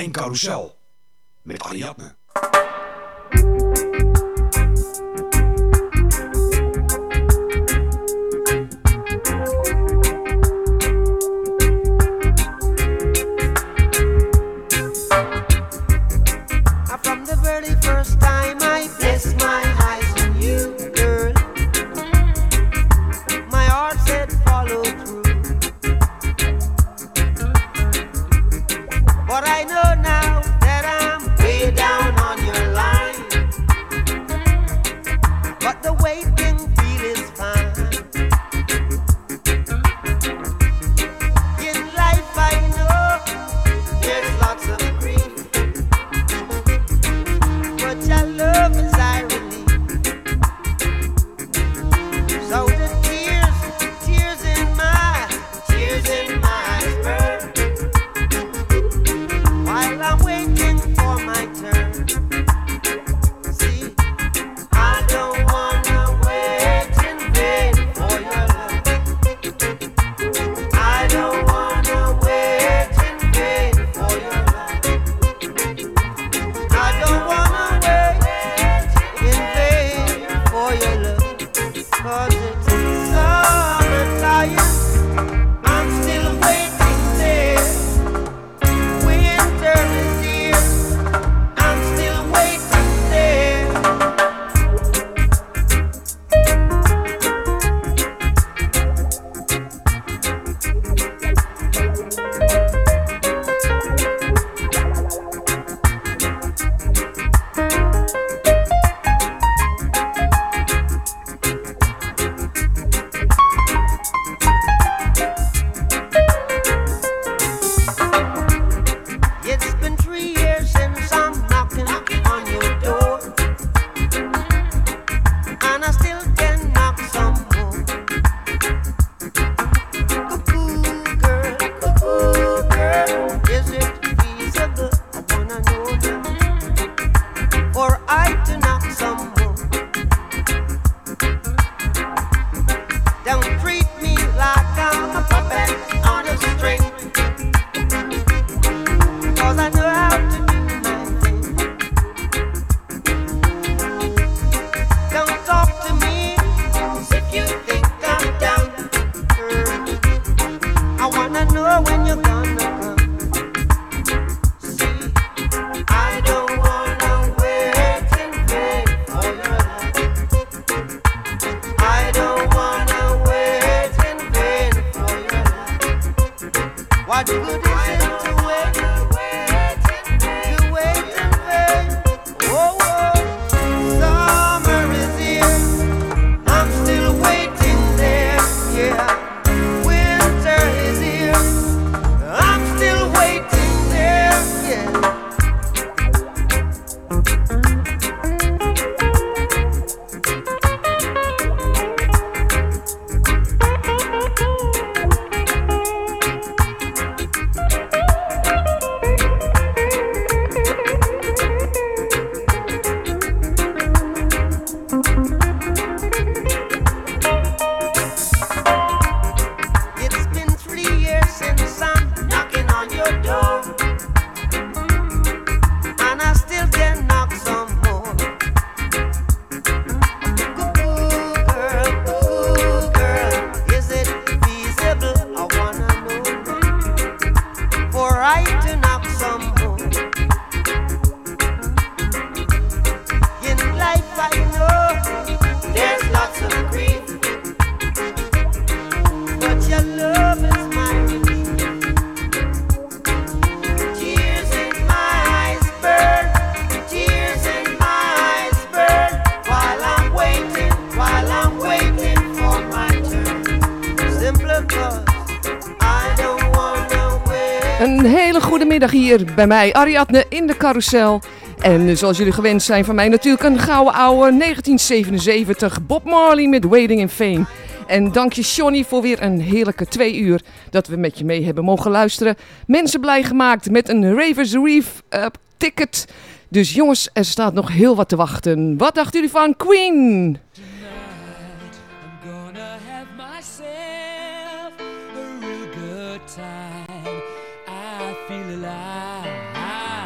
1 Carousel met Ariadne. From the very first time I placed my eyes on you, girl, my heart said follow through. But I know now that I'm way down on your line. But the waiting feel is fine. In life I know there's lots of grief, but your love is irony. So the tears in my eyes burn while I'm waiting for my turn. See, I don't wanna wait in vain for your love. I don't wanna wait in vain for your love. I don't wanna wait in vain for your love. 'Cause it's summertime, I'm still waiting there. Winter is here, I'm still waiting there. It's been 3 years since I'm knocking on your door, and I still can knock some more. Cuckoo girl, is it feasible? I wanna know now, for I to knock some more. Don't treat me like I'm a puppet on a string, 'cause I know how to do my thing. Don't talk to me as if you think I'm down. I wanna know when you're gonna come. See, I don't wanna wait in vain for your love. I don't wanna wait in vain for your love. What good is it to wait? To wait in vain. Oh, summer is here, I'm still waiting there. Yeah, winter is here, I'm still waiting there. Yeah. It's been 3 years since I'm knocking on your door, and I still can knock some more. Cuckoo girl, is it feasible? I wanna know, for I to knock some more. In life I know there's lots of grief, but your love is my relief. Tears in my eyes burn, tears in my eyes burn, while I'm waiting for my turn. Simply 'cause I don't wanna wait. Een hele goede middag hier bij mij, Ariadne in de carousel. En zoals jullie gewend zijn van mij natuurlijk een gouden ouwe 1977 Bob Marley met Waiting in Vain. En dank je Johnny voor weer een heerlijke 2 uur dat we met je mee hebben mogen luisteren. Mensen blij gemaakt met een Ravers Reef ticket. Dus jongens, er staat nog heel wat te wachten. Wat dachten jullie van Queen? Time I feel alive.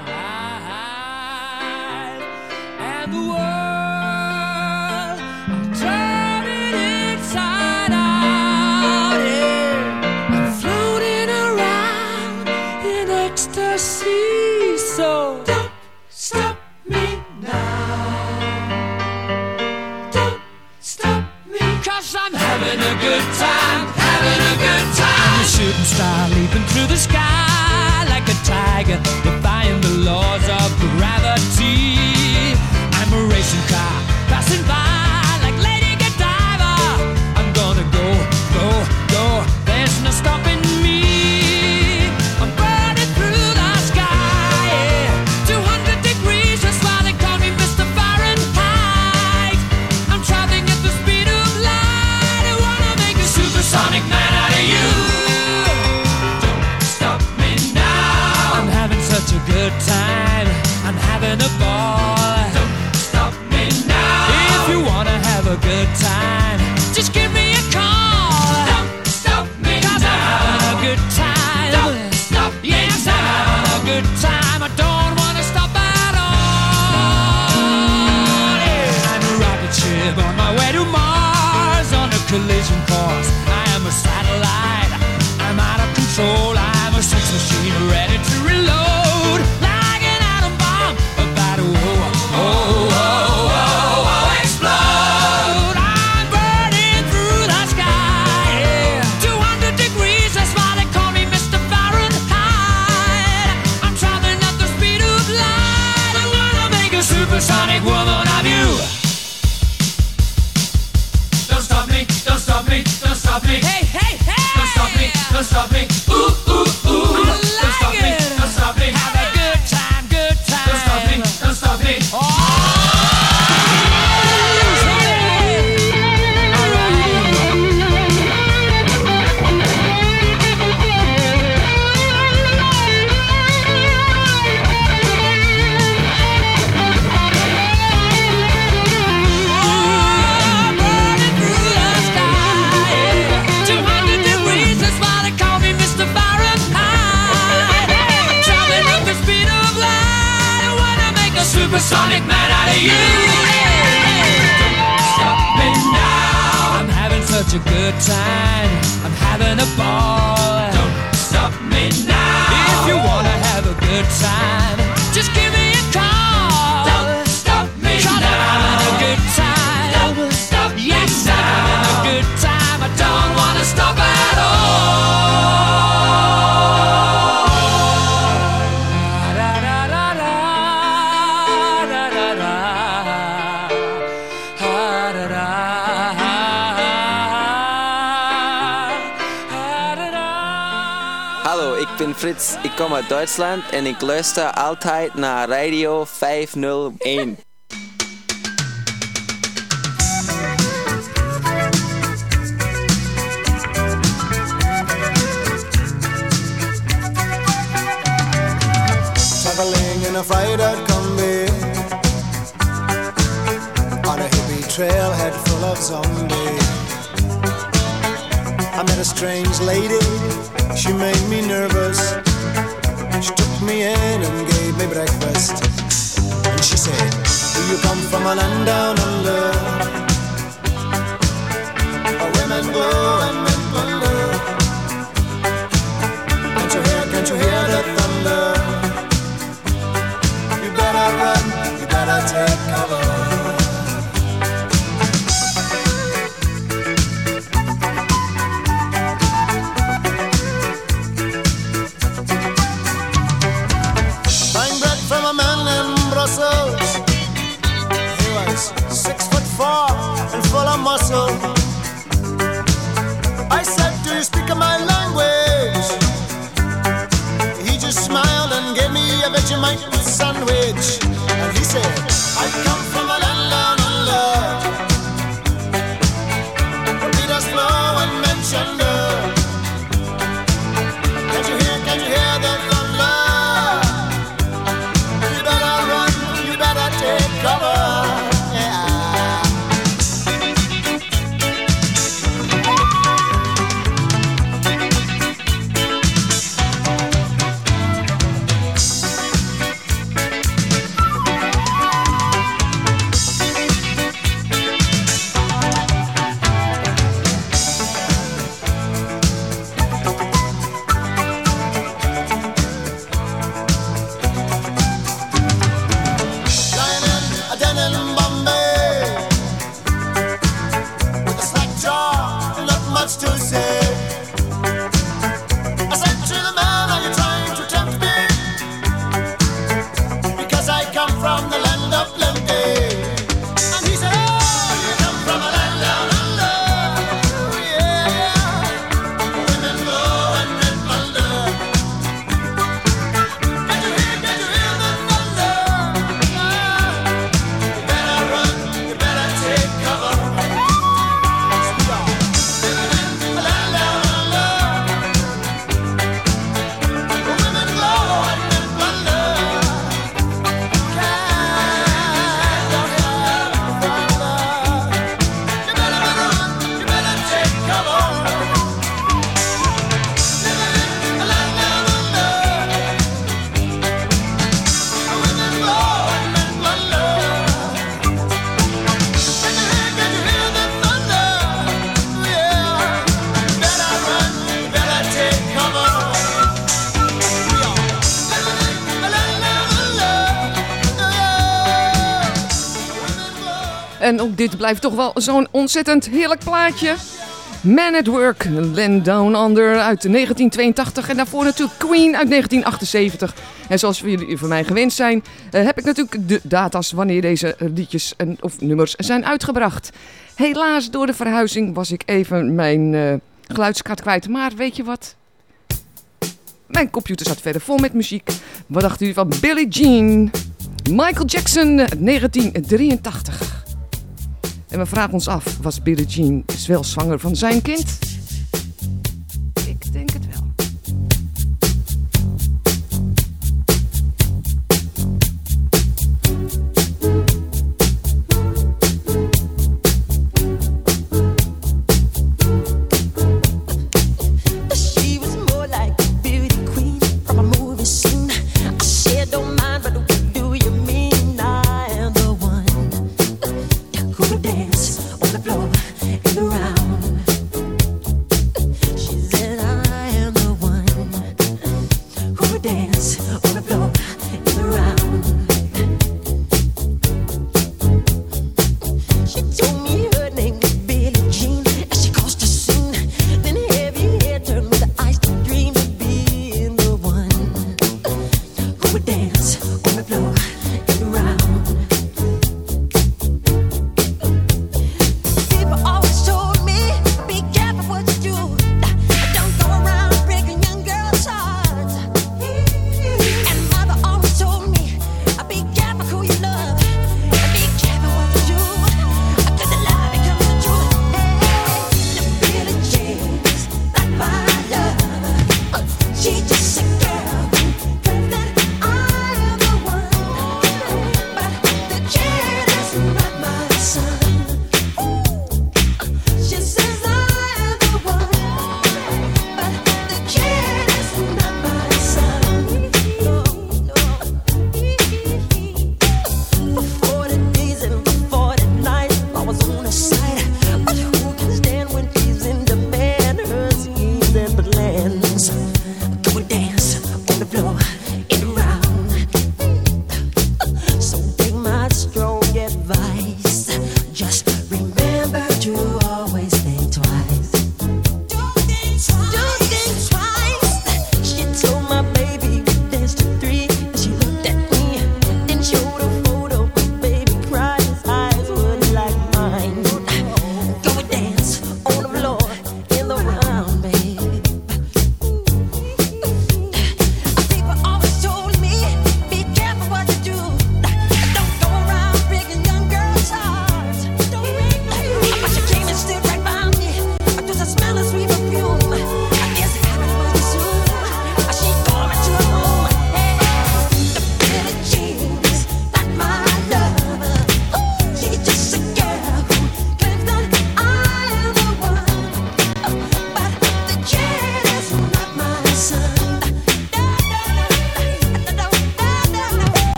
and the world are turning inside out. Yeah. I'm floating around in ecstasy. So don't stop me now. Don't stop me, 'cause I'm having a good time, having a good time. I'm a shooting star leaping through the sky like a tiger, defying the laws of gravity. I'm a racing car passing by like Lady Godiva. I'm gonna go, go, go. There's no stopping me. I'm burning through the sky, yeah. 200 degrees, that's why they call me Mr. Fahrenheit. I'm traveling at the speed of light. I wanna make a supersonic man out of you. Don't stop me now. I'm having such a good time. I'm having a ball. Don't stop me now. If you wanna have a good time, just give me a call. Don't stop me now. 'Cause I'm having a good time. Don't stop me now. Yes, I'm having a good time. I don't wanna stop at all. Yeah. I'm a rocket ship on my way to Mars on a collision course. I am a satellite. I'm out of control. I'm a sex machine ready to reload. Like an atom bomb about to explode. I'm burning through the sky, yeah. 200 degrees, that's why they call me Mr. Fahrenheit. I'm traveling at the speed of light. I wanna make a supersonic woman of you. Don't stop me, don't stop me, don't stop me. Hey, hey, hey! Don't stop me, don't stop me. Ooh, ooh, ooh. Don't stop me, don't stop me. Have a good time, good time. Don't stop me, don't stop me. Oh! Supersonic man out of you. Don't stop me now. I'm having such a good time. I'm having a ball. Don't stop me now. If you wanna have a good time, just give me a call. Don't stop me now. 'Cause I'm having a good time. Don't stop me now. Yes, I'm having a good time. I don't wanna stop at all. Hallo, ik ben Frits, ik kom uit Duitsland en ik luister altijd naar Radio 501. Traveling in a fried-out combi on a hippie trailhead full of zombies. I met a strange lady, she made me nervous. She took me in and gave me breakfast. And she said, do you come from a land down under, where women go and men wonder? Can't you hear the thunder? You better run, you better take cover. En ook dit blijft toch wel zo'n ontzettend heerlijk plaatje. Man at Work, Land Down Under uit 1982 en daarvoor natuurlijk Queen uit 1978. En zoals jullie van mij gewend zijn, heb ik natuurlijk de data's wanneer deze liedjes of nummers zijn uitgebracht. Helaas, door de verhuizing was ik even mijn geluidskaart kwijt, maar weet je wat? Mijn computer zat verder vol met muziek. Wat dachten jullie van Billie Jean? Michael Jackson, 1983. En we vragen ons af, was Billie Jean wel zwanger van zijn kind? Ik denk het wel.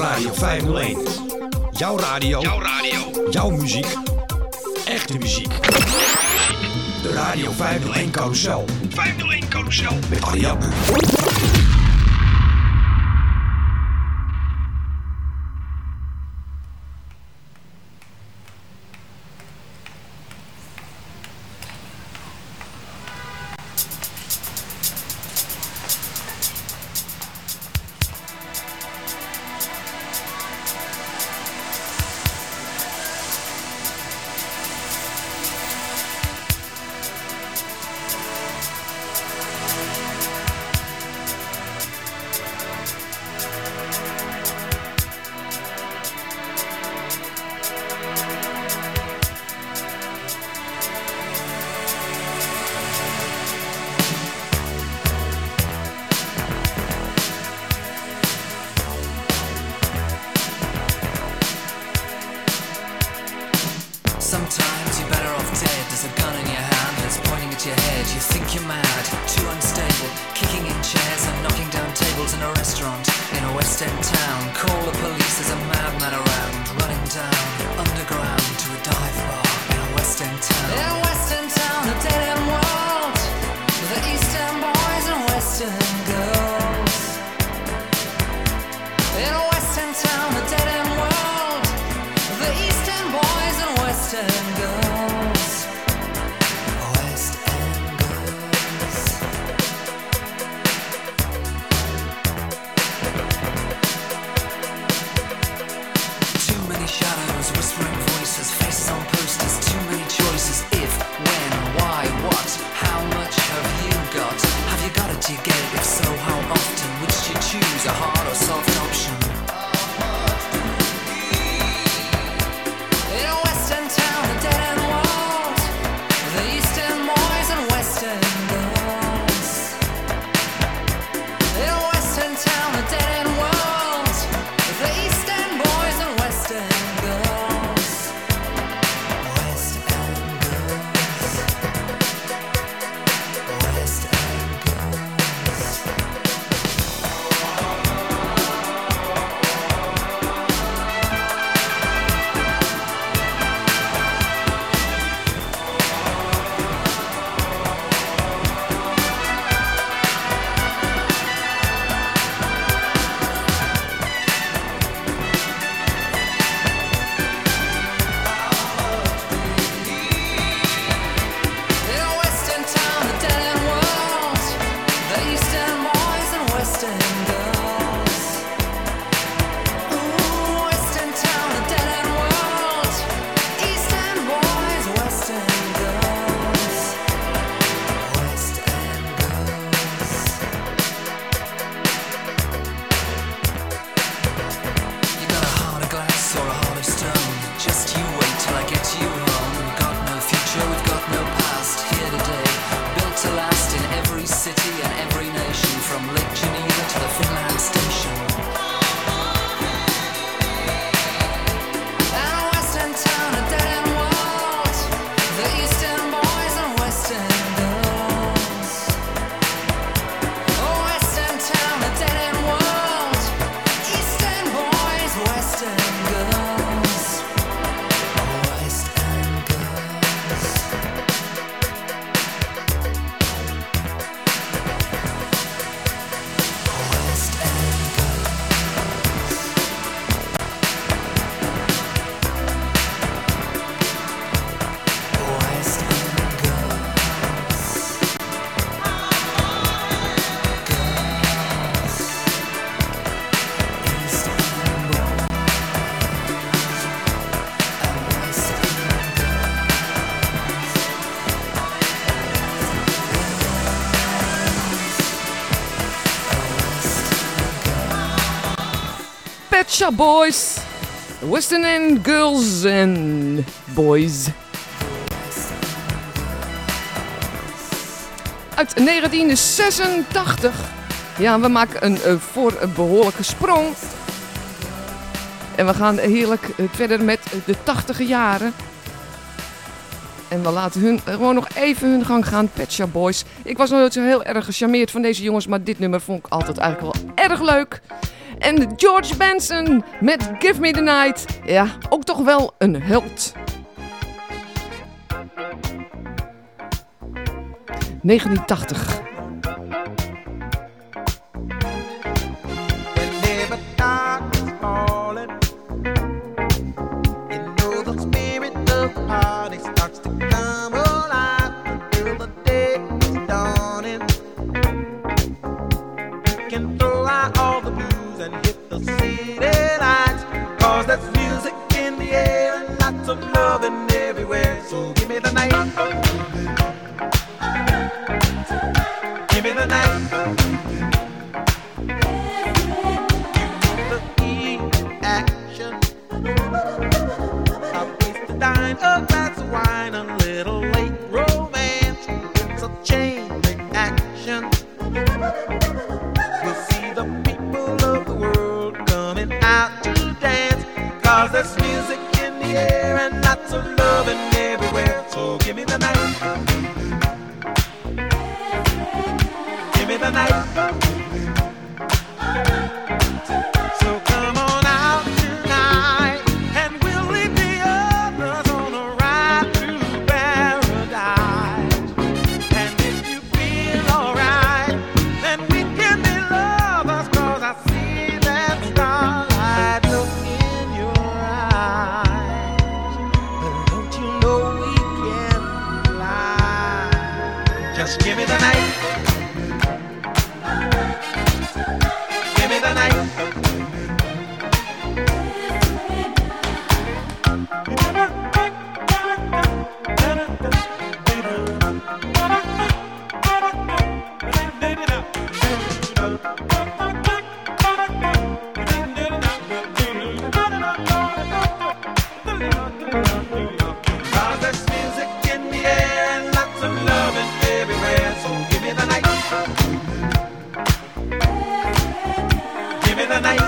Radio 501. Jouw radio. Jouw muziek. Echte muziek. De Radio 501 Carousel. 501 Carousel. Met Ariadne. Sometimes you're better off dead. There's a gun in your hand and it's pointing at your head. You think you're mad, too unstable, kicking in chairs and knocking down tables in a restaurant in a West End town. Call the police, there's a madman around, running down underground to a dive bar in a West End town. In a West End town, a dead end world, the East End boys and West End girls. In a West End town, a dead end world, the East End boys and West End girls. West End girls. Too many shadows, whispering voices, faces on posters, too many choices. If, when, why, what, how much have you got? Have you got it, do you get it? If so, how often? Which do you choose, a hard or soft option? In a West End town, a dead end world, the East End boys and West End girls. In a West End town, a dead end world, the East End boys and West End girls. West End girls. West End girls. In a West End town, a dead end world, the East End boys and West End girls. Ooh, West End town, a dead end world, East End boys, West End girls. West End girls. You got a heart of glass or a heart of stone. Just you wait till I get you home. We've got no future, we've got no past. Here today, built to last in every city and every nation, from Lake Geneva to the Finland station. And a West End town, a dead end world, the East End boys and West End girls. Oh, West End town, a dead end world, East End boys, West End girls. West End girls. West End girls. West End girls. Girls. East End boys and West End Pet Shop Boys, West End Girls and Boys. Uit 1986. Ja, we maken een behoorlijke sprong. En we gaan heerlijk verder met de 80e jaren. En we laten hun gewoon nog even hun gang gaan, Pet Shop Boys. Ik was nooit zo heel erg gecharmeerd van deze jongens, maar dit nummer vond ik altijd eigenlijk wel erg leuk. En George Benson met Give Me The Night. Ja, ook toch wel een held. 1980. Whenever dark is falling, you know the spirit of the party starts to come alive until the day is dawning. You can throw out all the blues and hit the city lights, 'cause there's music in the air and lots of loving everywhere. So give me the night. Give me the night. The heat, action. A place to dine, a glass of wine, a little late romance. It's a chain reaction. We'll see the people of the world coming out to dance, 'cause there's music in the air and lots of loving everywhere. So give me the night. Give me the night. So come on out tonight, and we'll leave the others on a ride through paradise. And if you feel alright, then we can be lovers, 'cause I see that starlight look in your eyes. But don't you know we can fly? Just give me the night. Give me the night. Cause there's music in the air and lots of loving everywhere. So give me the night. Give me the night.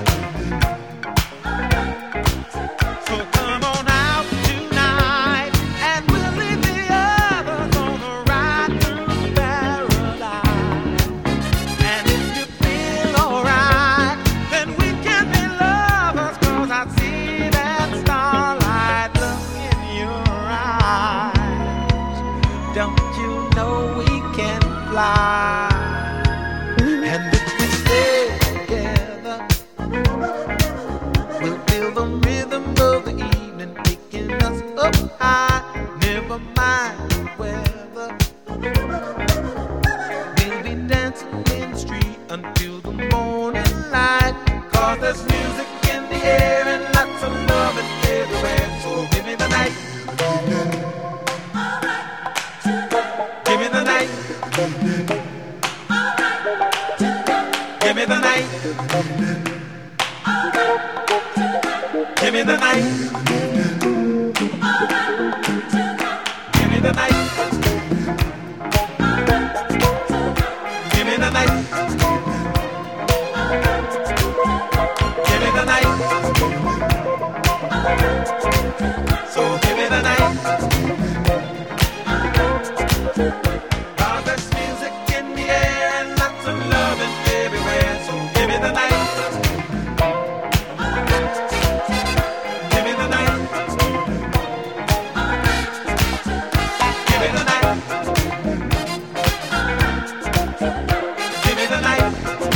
So come on out tonight, and we'll leave the others on a ride through paradise. And if you feel alright, then we can be lovers, 'cause I see that starlight look in your eyes. Don't you know we can fly? And if we stay together, we'll feel the rhythm of the evening picking us up high. Never mind the weather. We'll be dancing in the street until the morning light, 'cause there's music in the air and lots of loving everywhere. So give me the night. Give me the night. Give me the night. Give me the night. Give me the night. Give me the night. Give me the night. So give me the night. 'Cause there's music in the air and lots of loving everywhere. So give me the night. Give me the night. Give me the night. Give me the night.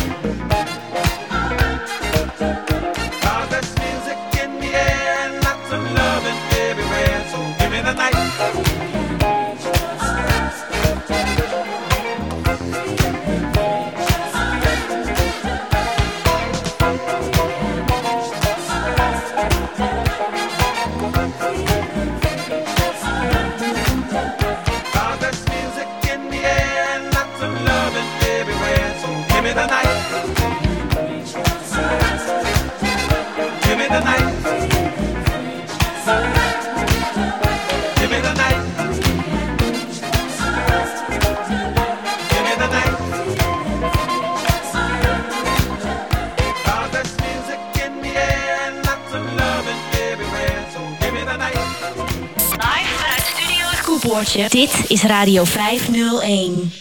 'Cause there's music in the air and lots of loving everywhere. So give me the night. Cause there's music in the air and lots of loving everywhere. So give me the night. Give me the night. Give me the night. Give me the night. Cause there's music in the air and lots of loving everywhere. So give me the night. Live vanuit Studio Het Koevoortje. Dit is Radio 501.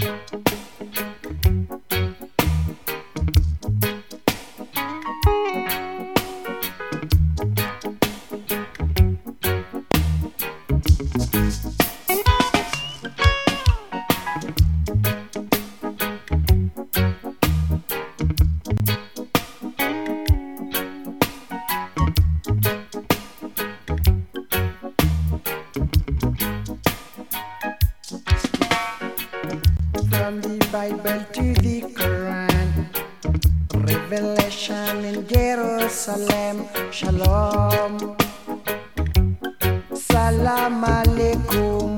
From the Bible to the Quran, Revelation in Jerusalem, Shalom, Salam Alaikum.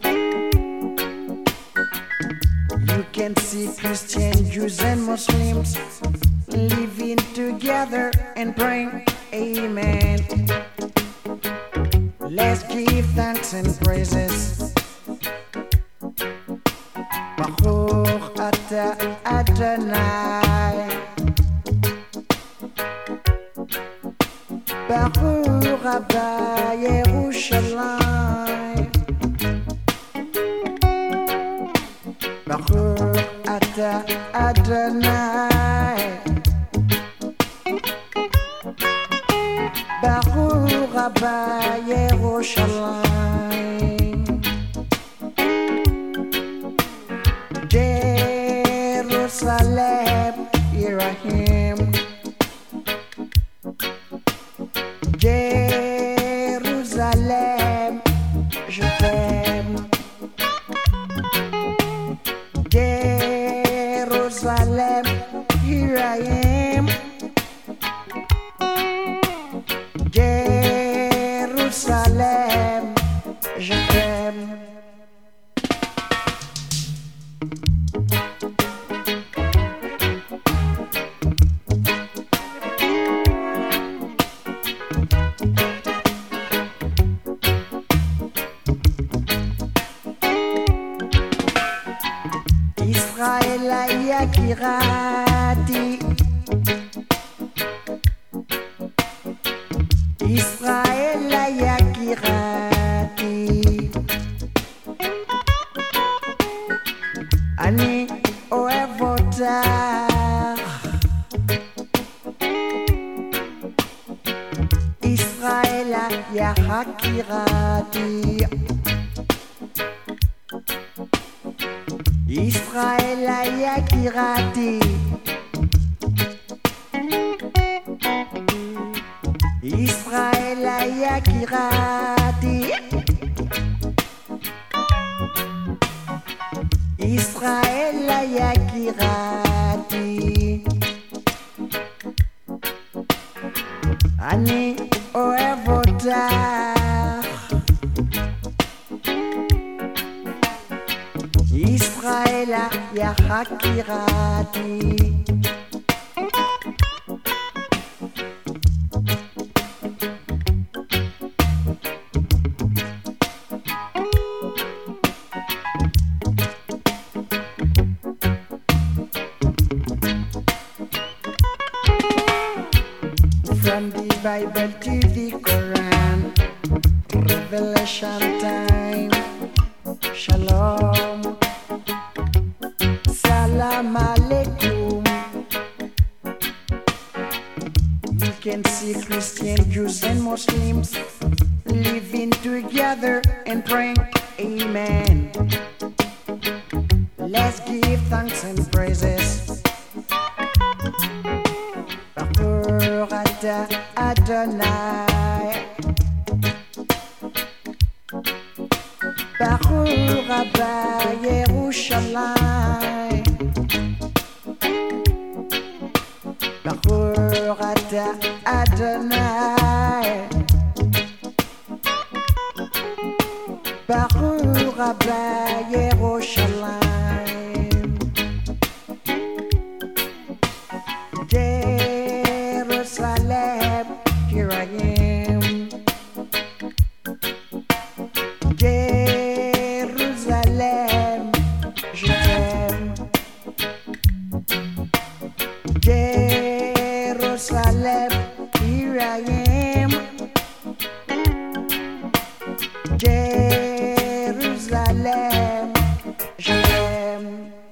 You can see Christians, Jews and Muslims living together and praying, Amen. Let's give thanks and praises. Baruch Ata Adonai, Baruch Abba Yerushalayim, Baruch Ata Adonai, Baruch Abba Yerushalayim. Jerusalem, here I am. Jerusalem, je t'aime. Jerusalem, here I am. Jerusalem, je t'aime. Israël Yakirati, Israël Yakirati, Ani Oevota, Israël Yakirati. Israël Yakirati, Israël Yakirati, Israël Yakirati, Ani Oevota. Israël Yakirati. From the Bible to the Quran, Revelation time, Shalom, Salam Alaikum. You can see Christians, Jews and Muslims living together and praying, Amen. Let's give thanks and praises. Baruch Ata Adonai, Baruch Abba Yerushalayim, Baruch Ata Adonai, Baruch Abba Yerushalayim. Jerusalem, here I am. Jerusalem, je t'aime. Jerusalem, here I am. Jerusalem, je t'aime.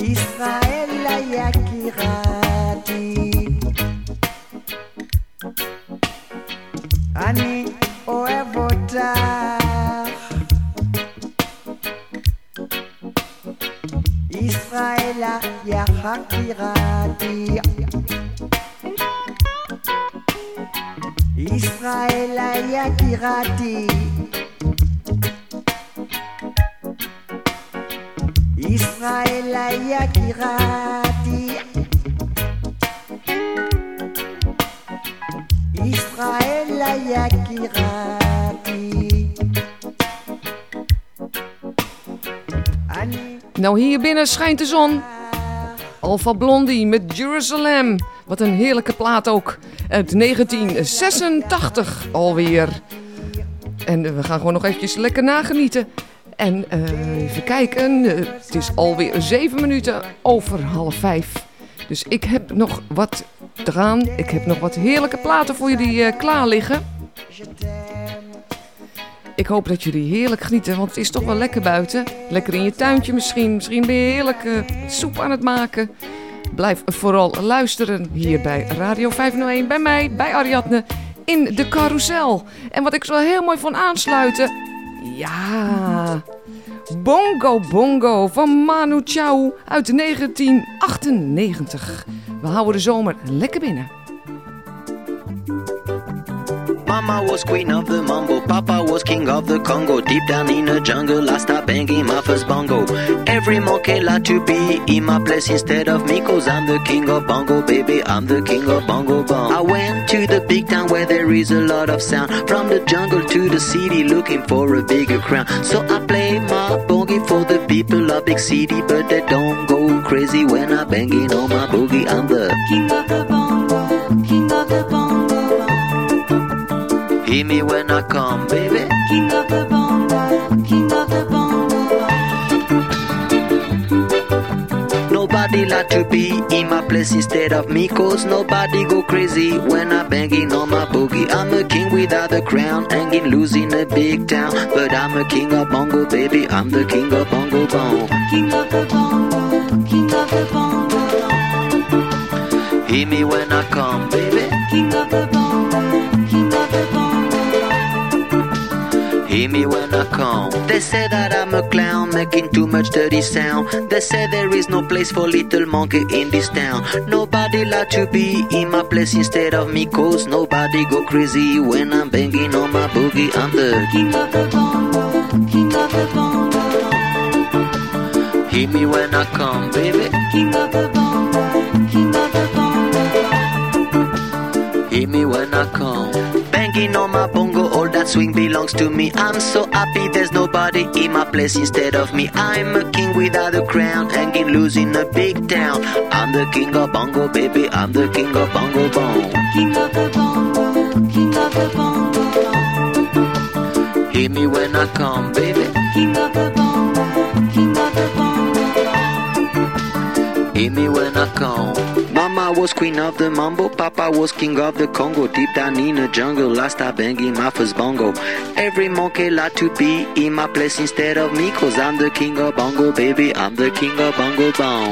ישראל יקירתי, אני אוהב אותך, ישראל יקירתי, ישראל יקירתי, ישראל יקירתי, ישראל יקירתי. Nou, hier binnen schijnt de zon. Alpha Blondie met Jerusalem. Wat een heerlijke plaat ook. Uit 1986 alweer. En we gaan gewoon nog eventjes lekker nagenieten. En even kijken. Het is alweer 7 minuten over 4:30. Dus ik heb nog wat te gaan. Ik heb nog wat heerlijke platen voor jullie klaar liggen. Ik hoop dat jullie heerlijk genieten, want het is toch wel lekker buiten. Lekker in je tuintje misschien. Misschien ben je heerlijk soep aan het maken. Blijf vooral luisteren hier bij Radio 501. Bij mij, bij Ariadne, in de carousel. En wat ik zo heel mooi vond aansluiten. Ja, Bongo Bongo van Manu Chao uit 1998. We houden de zomer lekker binnen. Mama was queen of the mambo, Papa was king of the Congo. Deep down in the jungle, I start banging my first bongo. Every monkey like to be in my place instead of me, 'cause I'm the king of bongo, baby, I'm the king of bongo bong. I went to the big town where there is a lot of sound. From the jungle to the city, looking for a bigger crown. So I play my boogie for the people of big city, but they don't go crazy when I'm banging on my boogie. I'm the king of the bongo, king of the bongo. Hear me when I come, baby. King of the bongo, king of the bongo. Nobody like to be in my place instead of me, 'cause nobody go crazy when I'm banging on my boogie. I'm a king without a crown, hanging loose in a big town, but I'm a king of bongo, baby. I'm the king of bongo bong. King of the bongo, king of the bongo. Hear me when I come, baby. King of the bongo, king of the bongo. Hear me when I come. They say that I'm a clown, making too much dirty sound. They say there is no place for little monkey in this town. Nobody like to be in my place instead of me, 'cause nobody go crazy when I'm banging on my boogie. I'm the king of the bongo, king of the bongo. Hear me when I come, baby. King of the bongo, king of the bongo. Hear me when I come. Banging on my bongo, all that swing belongs to me. I'm so happy there's nobody in my place instead of me. I'm a king without a crown, hanging loose in a big town. I'm the king of bongo, baby, I'm the king of bongo bong. King of the bongo, king of the bongo. Hear me when I come, baby. King of the bongo, king of the bongo. Hear me when I come. Mama was queen of the mambo, Papa was king of the Congo. Deep down in the jungle, I start banging my first bongo. Every monkey like to be in my place instead of me, 'cause I'm the king of bongo, baby, I'm the king of bongo bong.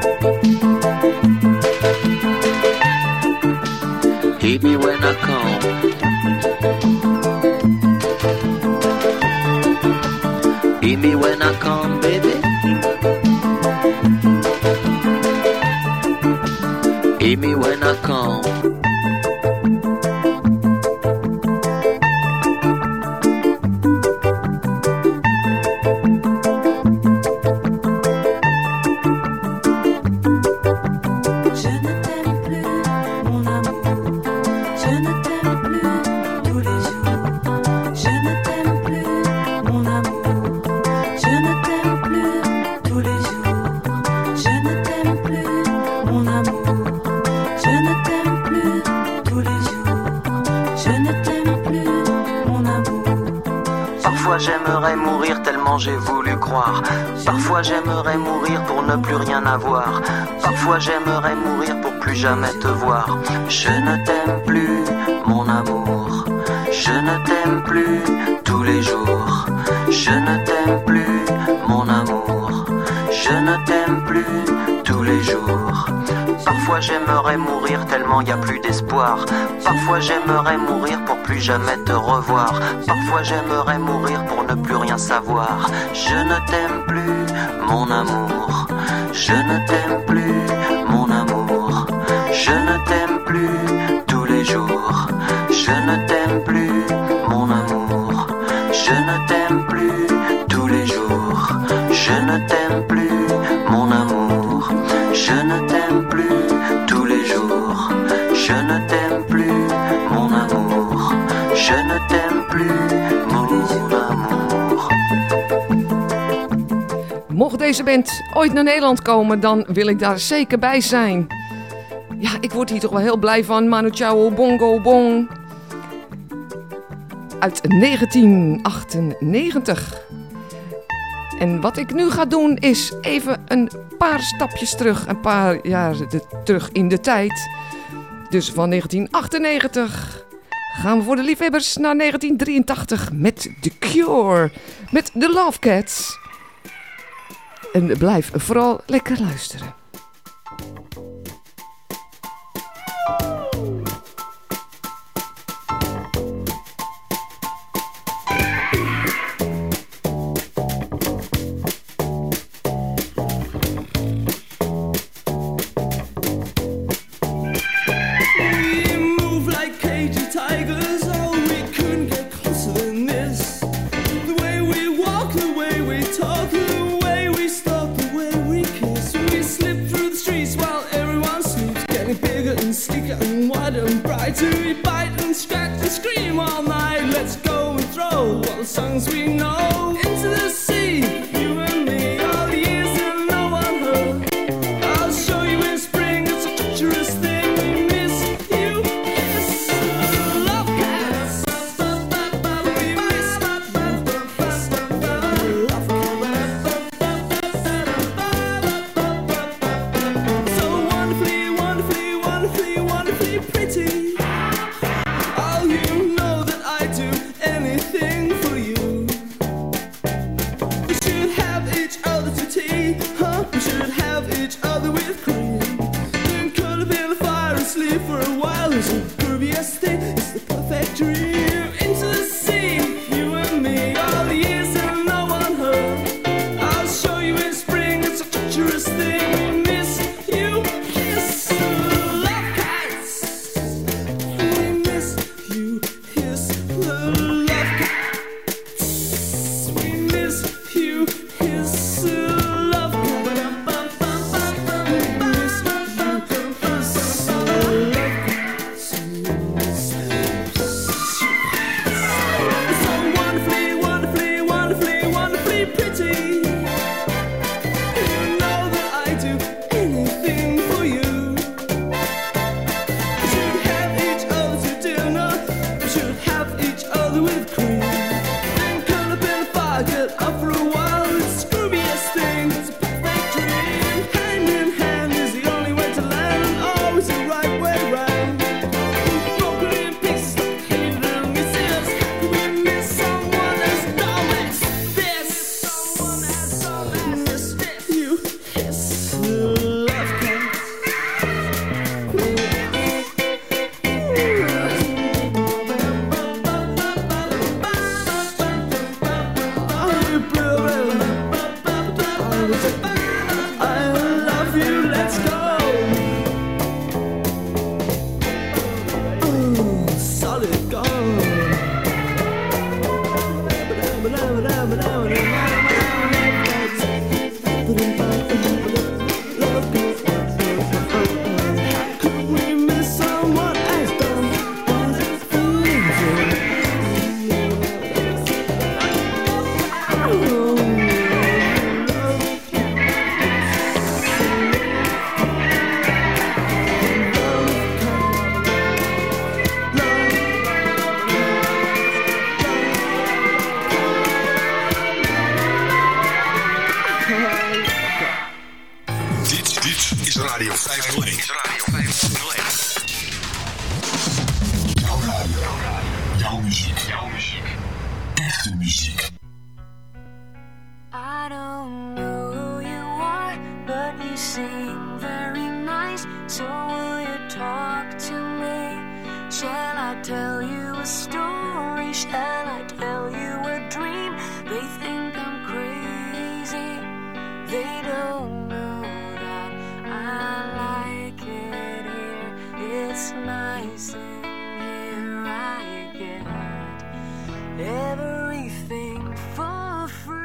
Hear me when I come. Hear me when I come, baby. Hear me when I come. J'aimerais mourir tellement j'ai voulu croire. Parfois j'aimerais mourir pour ne plus rien avoir. Parfois j'aimerais mourir pour plus jamais te voir. Je ne t'aime plus, mon amour. Je ne t'aime plus tous les jours. Je ne t'aime plus, mon amour. je ne t'aime plus tous les jours. Parfois j'aimerais mourir tellement y a plus d'espoir. Parfois j'aimerais mourir pour plus jamais te revoir. Parfois j'aimerais mourir pour ne plus rien savoir. Je ne t'aime plus, mon amour. Je ne t'aime plus, mon amour. Je ne t'aime plus tous les jours. Je ne t'aime plus, mon amour. Je ne t'aime plus tous les jours. Je ne t'aime plus, mon amour. Je ne t'aime plus tous les jours. Je ne t'aime plus, mon amour. Je ne t'aime plus, mon amour. Mocht deze band ooit naar Nederland komen, dan wil ik daar zeker bij zijn. Ja, ik word hier toch wel heel blij van. Manu Chao, Bongo Bong. Uit 1998. En wat ik nu ga doen is even een paar stapjes terug. Een paar jaar terug in de tijd. Dus van 1998 gaan we voor de liefhebbers naar 1983 met The Cure. Met The Love Cats. En blijf vooral lekker luisteren. To bite and scratch and scream all night. Let's go and throw all the songs we know into the sea. You and me, all the years and no one heard. I'll show you in spring, it's a treacherous thing. We miss you, kiss love cats. We miss love cats. So wonderfully, wonderfully, wonderfully, wonderfully pretty. Radio 501. Jouw radio. Jouw muziek. Jouw muziek. Echte muziek. I don't know who you are. you seem very nice, so will you talk to me? Shall I tell you a story? Shall I tell you a dream? They think I'm crazy. They don't know that I like it here. It's nice in here. I get everything for free.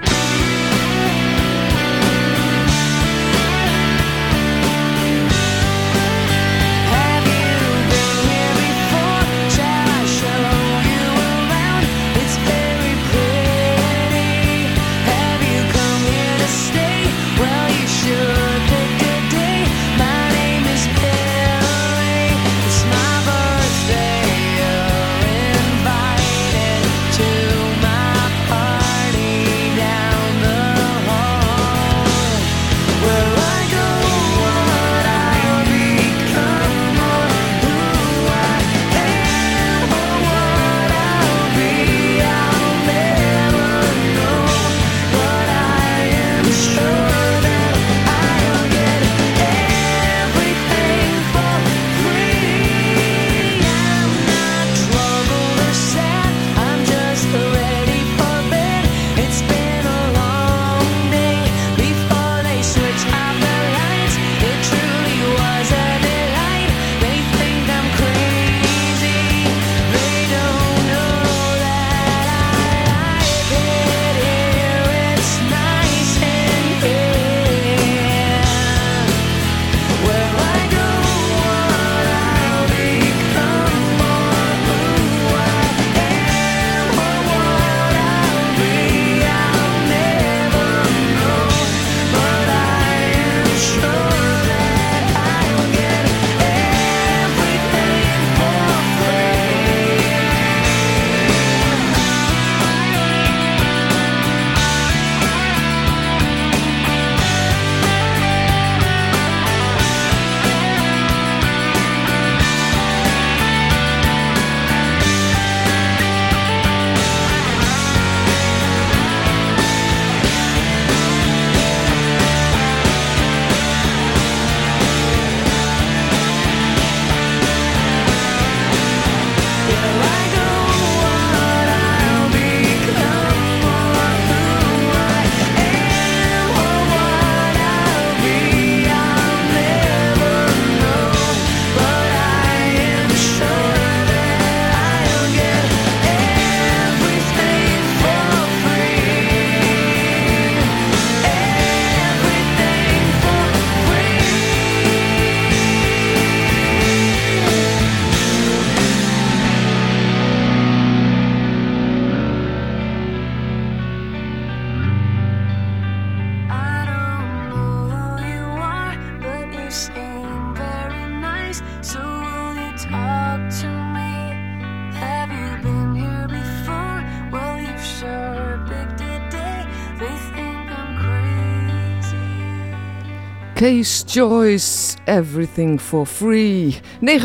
Case Choice, Everything for Free,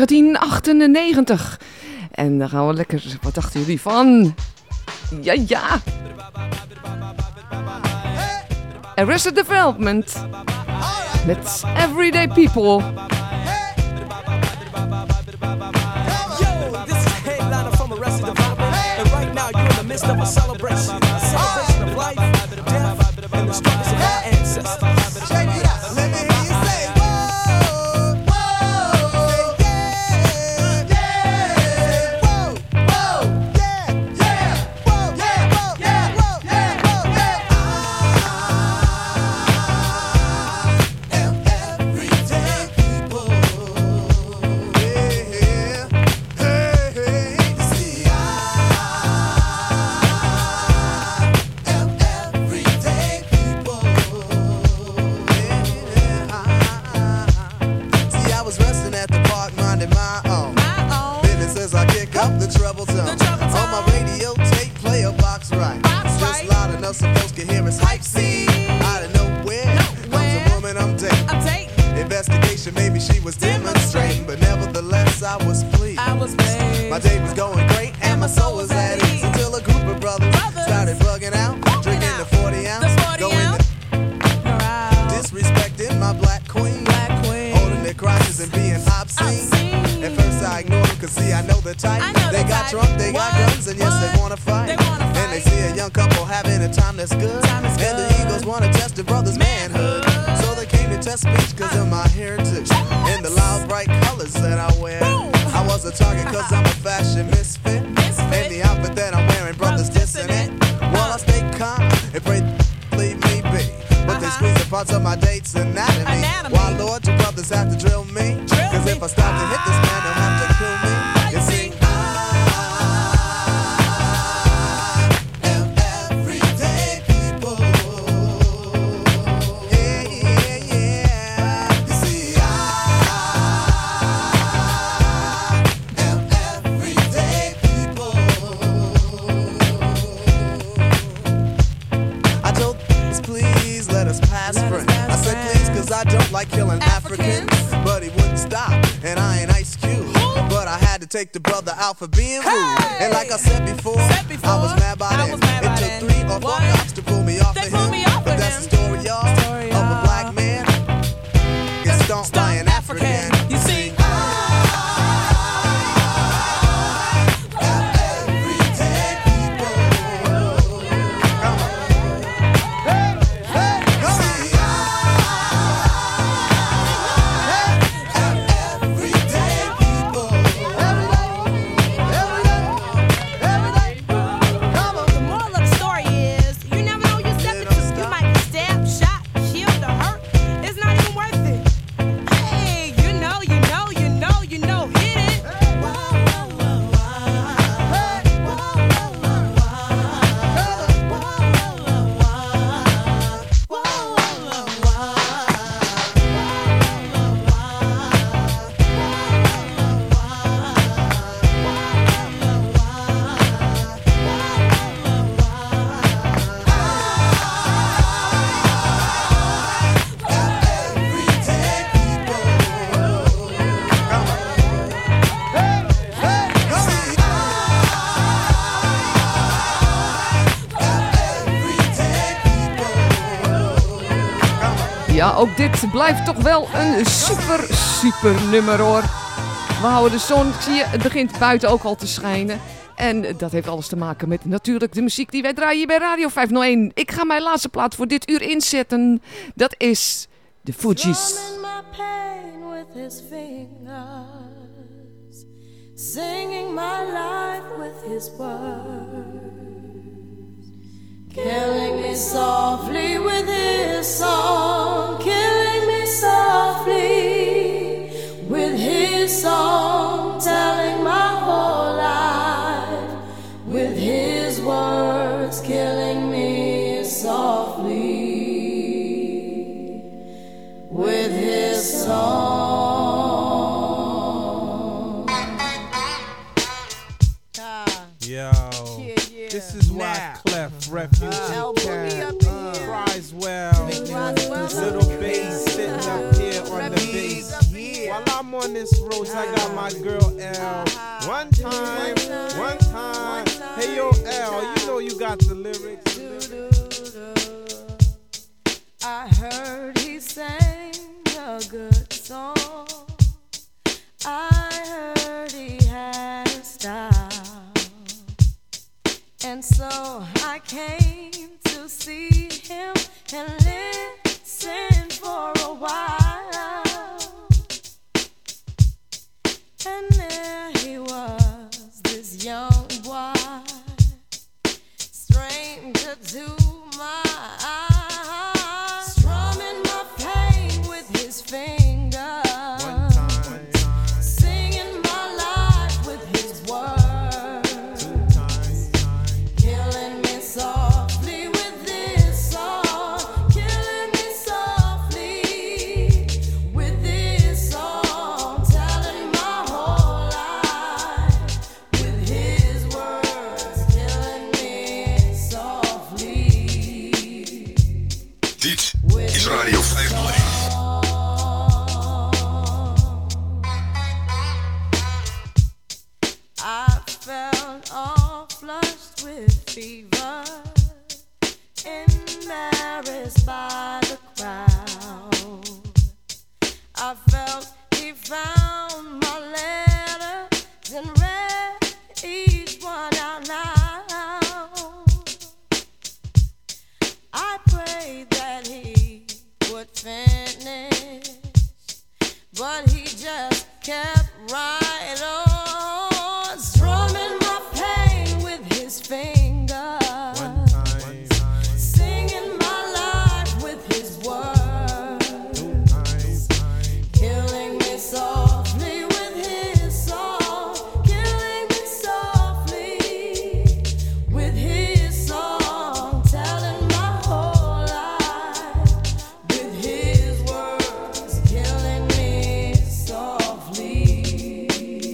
1998. En dan gaan we lekker, wat dachten jullie van? Ja. Arrested Development met Everyday People. Yo, this is a headliner from Arrested Development. And right now you're in the midst of a celebration. A celebration of life, death, and the struggles of our ancestors. Check it out. Let me hear you say, whoa, whoa, yeah, yeah, whoa, whoa, yeah, yeah, whoa, yeah, whoa, yeah, whoa, yeah, whoa, yeah. I am everyday people. Yeah, hey, hey, see, I am everyday people. See, I was resting at the park, minding my own business as I kick up the treble tone. On my radio tape, play a box right. Just loud enough so folks can hear us hype. See, out of nowhere comes a woman I'm dating. Investigation, maybe she was demonstrating, but nevertheless I was pleased. My day was going great and my soul was at ease until a group of brothers started bugging out, drinking the 40 ounce, going disrespecting my black queen. Holding their crotches and being obscene. At first I ignored them, cause see I know the type. They got drunk, they got guns, and yes, they wanna fight. And they see a young couple having a time that's good. And the egos wanna test the brother's manhood. So they came to test speech cause of my heritage. And the loud bright colors that I wear. I was a target cause I'm a fashion misfit. And the outfit that I'm wearing, brothers dissing it. While I stay calm and pray leave me be. But they squeeze the parts of my date's anatomy. Why, Lord, you brothers have to drill me? Cause if I stop to hit this man, they'll have to kill me. You see, I don't like killing Africans, but he wouldn't stop, and I ain't Ice Cube. But I had to take the brother out for being rude. And like I said before, I was mad by then. It took 3 or 4 cops to pull me off of him. But that's the story, y'all, of a black man gets stomped by an African. You see, Ja, ook dit blijft toch wel een super nummer hoor. We houden de zon, zie je, het begint buiten ook al te schijnen. En dat heeft alles te maken met natuurlijk de muziek die wij draaien hier bij Radio 501. Ik ga mijn laatste plaat voor dit uur inzetten. Dat is de Fugees. Singing my life with his words, killing me softly with his song, killing me softly with his song, telling my whole life with his words, killing me softly with his song. Yo, this is why Clef, Refugee Cat, Criswell, Little Bass sitting up here on the bass. While I'm on this road, I got my girl L. One time. Hey yo L, you know you got the lyrics. I heard he sang a good song. I heard he had a style. And so I came to see him and listen for a while. And there he was, this young boy, stranger to my eyes, strumming my pain with his fingers, singing my life with his words, killing me softly with this song, killing me softly. I felt he found my letters and read each one out loud. I prayed that he would finish, but he just kept right on, strumming my pain with his fingers, singing my life with his words, killing me softly with his song, killing me softly with his song, telling my whole life with his words, killing me softly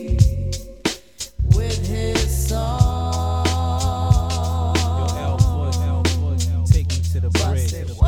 with his song. Take me to the bridge.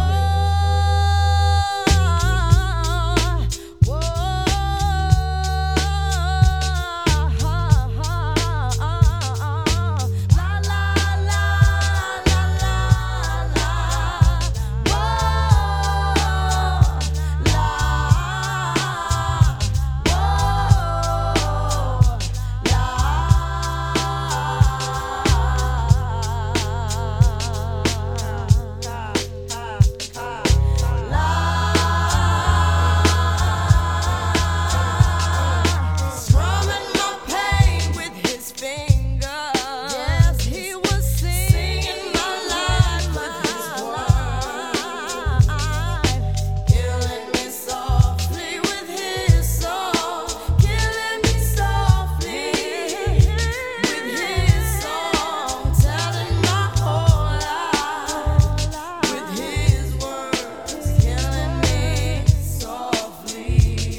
Strumming my pain with his fingers. Yes, he was singing my life with his words, killing me softly with his song, killing me softly with his song, telling my whole life with his words, killing me softly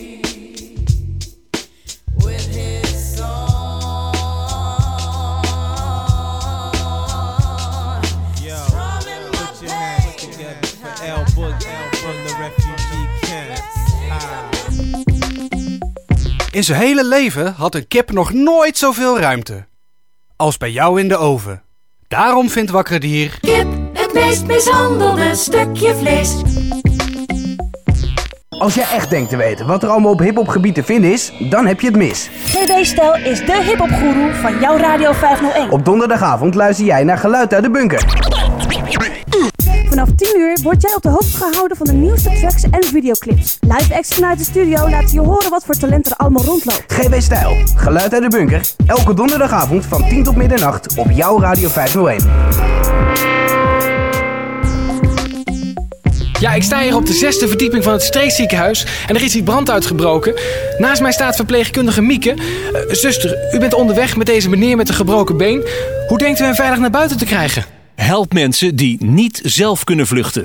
with his song. Yo, put your hands together for L Boogie from the refugee camps. In zijn hele leven had een kip nog nooit zoveel ruimte als bij jou in de oven. Daarom vindt Wakker Dier... Kip, het meest mishandelde stukje vlees. Als jij echt denkt te weten wat er allemaal op hiphopgebied te vinden is, dan heb je het mis. GW Stijl is de hiphopgoeroe van jouw Radio 501. Op donderdagavond luister jij naar Geluid uit de Bunker. Vanaf 10 uur word jij op de hoogte gehouden van de nieuwste tracks en videoclips. Live acts vanuit de studio laten je horen wat voor talent er allemaal rondloopt. GW Stijl, Geluid uit de Bunker. Elke donderdagavond van 10 tot middernacht op jouw Radio 501. Ja, ik sta hier op de 6e verdieping van het streekziekenhuis en er is hier brand uitgebroken. Naast mij staat verpleegkundige Mieke. Zuster, u bent onderweg met deze meneer met een gebroken been. Hoe denkt u hem veilig naar buiten te krijgen? Help mensen die niet zelf kunnen vluchten.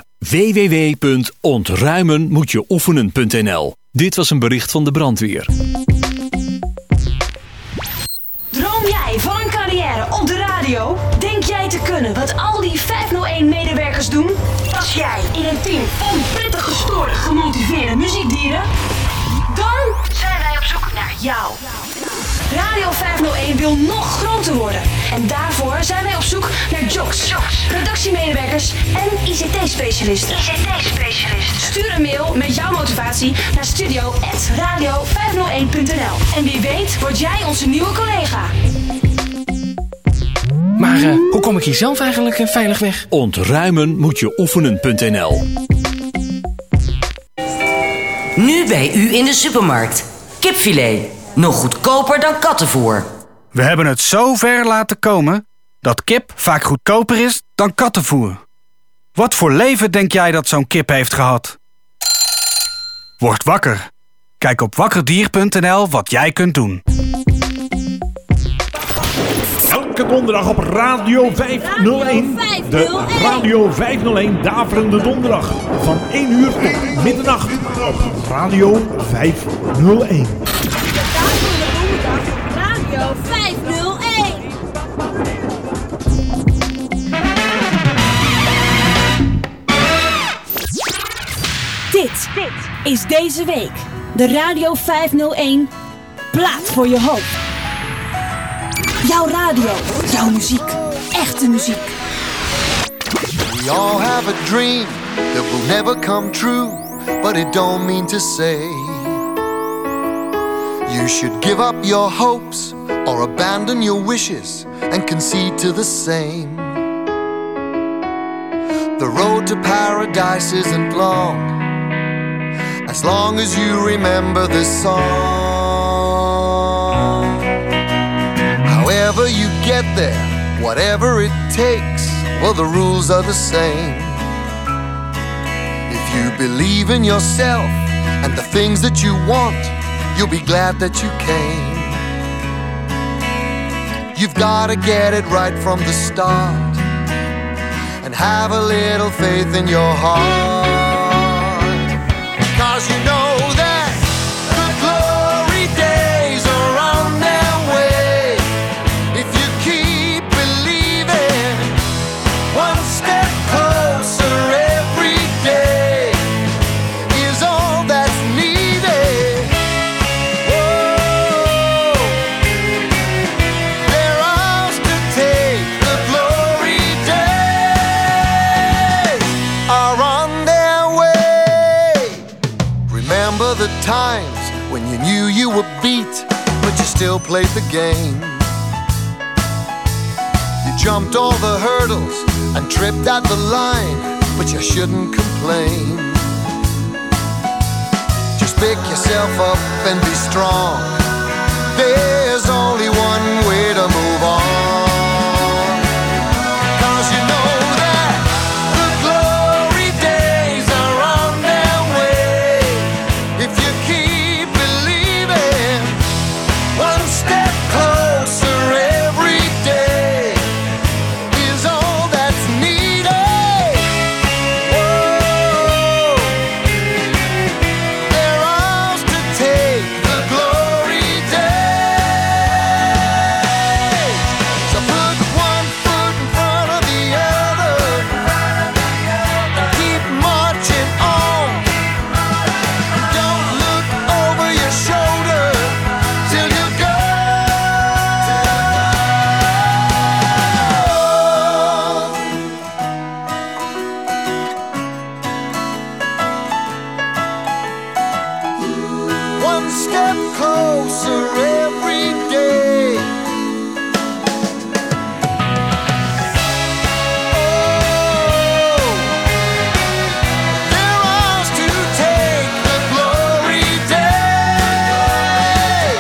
www.ontruimenmoetjeoefenen.nl. Dit was een bericht van de brandweer. Droom jij van een carrière op de radio? Denk jij te kunnen wat al die 501-medewerkers doen? Pas jij in een team van prettig gestoorde, gemotiveerde muziekdieren? Dan zijn wij op zoek naar jou. Radio 501 wil nog groter worden. En daarvoor zijn wij op zoek naar jocks, redactiemedewerkers en ICT-specialisten. Stuur een mail met jouw motivatie naar studio@radio501.nl. En wie weet word jij onze nieuwe collega. Maar hoe kom ik hier zelf eigenlijk veilig weg? Ontruimenmoetjeoefenen.nl. Nu bij u in de supermarkt. Kipfilet. Nog goedkoper dan kattenvoer. We hebben het zo ver laten komen dat kip vaak goedkoper is dan kattenvoer. Wat voor leven denk jij dat zo'n kip heeft gehad? Word wakker. Kijk op wakkerdier.nl wat jij kunt doen. Elke donderdag op Radio 501. De Radio 501 Daverende Donderdag. Van 1 uur tot middernacht op Radio 501. Radio 501. Dit is deze week de Radio 501 plaat voor je hoop. Jouw radio, jouw muziek, echte muziek. We all have a dream that will never come true, but it don't mean to say You should give up your hopes or abandon your wishes and concede to the same. The road to paradise isn't long, as long as you remember this song. However you get there, whatever it takes, well, the rules are the same. If you believe in yourself and the things that you want, you'll be glad that you came. You've gotta get it right from the start and have a little faith in your heart. 'Cause you know that the glory days are on their way. If you keep believing, one step closer every day is all that's needed. Whoa, they're ours to take. The glory days are on their way. Remember the times when you knew you were beat, but you still played the game. You jumped all the hurdles and tripped at the line, but you shouldn't complain. Just pick yourself up and be strong. There's only one way to move on. 'Cause you know that the glory days are on their way. If you keep believing, one step closer every day is all that's needed. Whoa, they're ours to take. The glory days. So put one foot in front of the other and keep marching on. Don't look over your shoulder till you go. One step closer every day. Oh, they're ours to take. The glory days.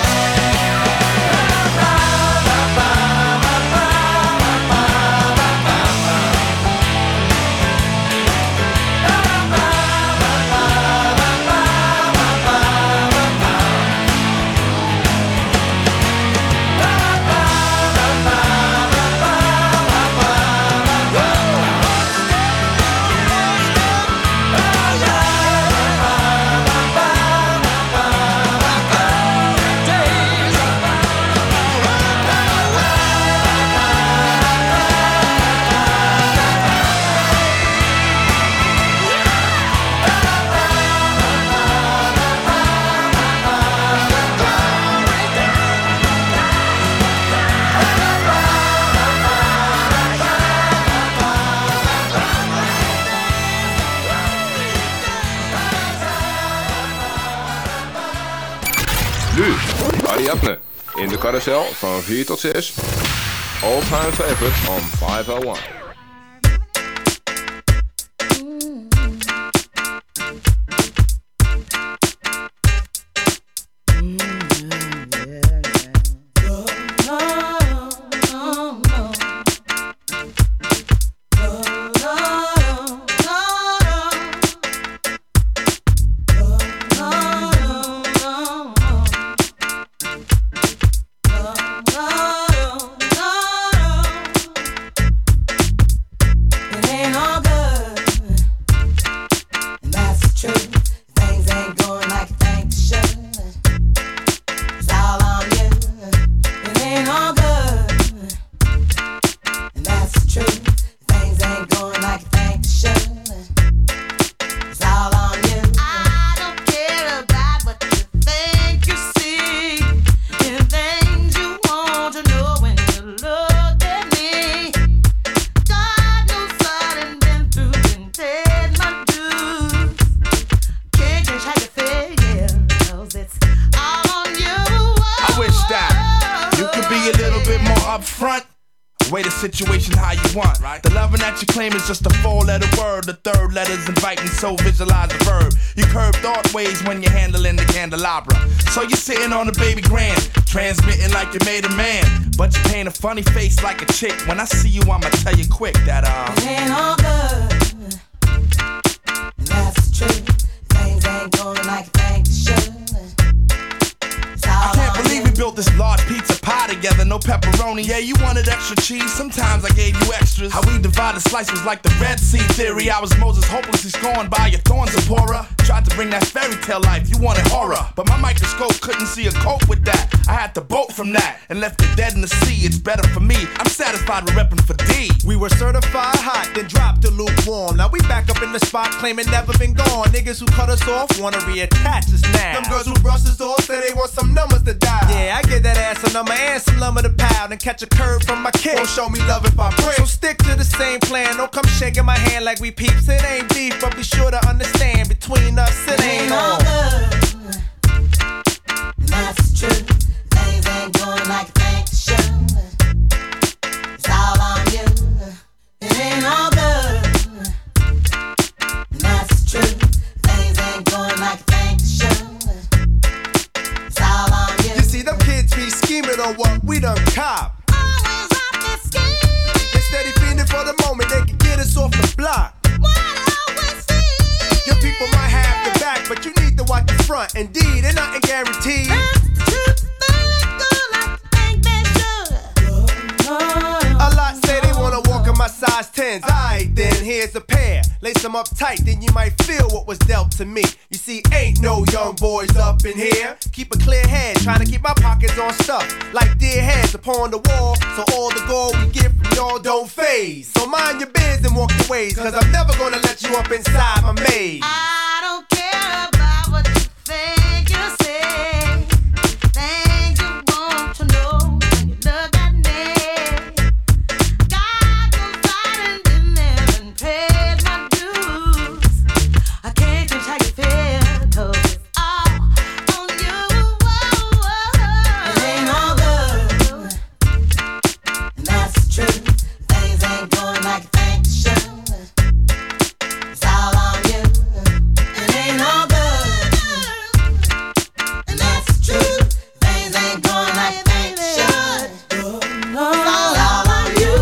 Nu, Ariadne, in de carousel van 4 tot 6. All time favorite on 501. front. Way the situation how you want, right? The loving that you claim is just a 4-letter word. The third letter's inviting, so visualize the verb. You curve thought ways when you're handling the candelabra. So you're sitting on a baby grand, transmitting like you made a man. But you paint a funny face like a chick. When I see you, I'ma tell you quick that it ain't all good, and that's true. Things ain't going like you think they should. I can't believe we built this large pizza pie together, no pepperoni. Yeah, you wanted extra cheese, sometimes I gave you extras. How we divided slices like the Red Sea theory. I was Moses hopelessly scorned by your thorns, Zipporah. Tried to bring that fairy tale life, you wanted horror. But my microscope couldn't see a cope with that. I had to bolt from that and left it dead in the sea. It's better for me, I'm satisfied with repping for D. We were certified hot, then dropped to lukewarm. Now we back up in the spot, claiming never been gone. Niggas who cut us off wanna reattach us now. Them girls who brush us off say they want some numbers to dial. Yeah, I get that ass a number and some lumber to pound and catch a curve from my kid. Won't show me love if I pray. So stick to the same plan. Don't come shaking my hand like we peeps. It ain't beef, but be sure to understand between us it ain't all good. And that's true. Things ain't going like you think they should. It's all on you. It ain't all good. And that's true. Things ain't going like you think they should. It's all on you. You see, them kids be scheming on what we done cop. Always off their scheme. They steady fiending for the moment they can get us off the block. Your people might have the back, but you need to watch the front. Indeed, and nothing guaranteed. A lot say they wanna walk in my size 10s. Alright then, here's a pair. Lace them up tight, then you might feel what was dealt to me. You see, ain't no young boys up in here. Keep a clear head, trying to keep my pockets on stuff. Like dear heads upon the wall, so all the gold we get from y'all don't phase. So mind your biz and walk your ways, cause I'm never gonna let you up inside my maze. I don't care about what you think you say. Things you want to know when you look at me. God knows I done been there and paid my dues. I can't change how you feel, cause it's all on you. It ain't all good, and that's true. Things ain't going like you think they should. It's all on you. It ain't all good, and that's true. Things ain't going like you think they should. It's all on you.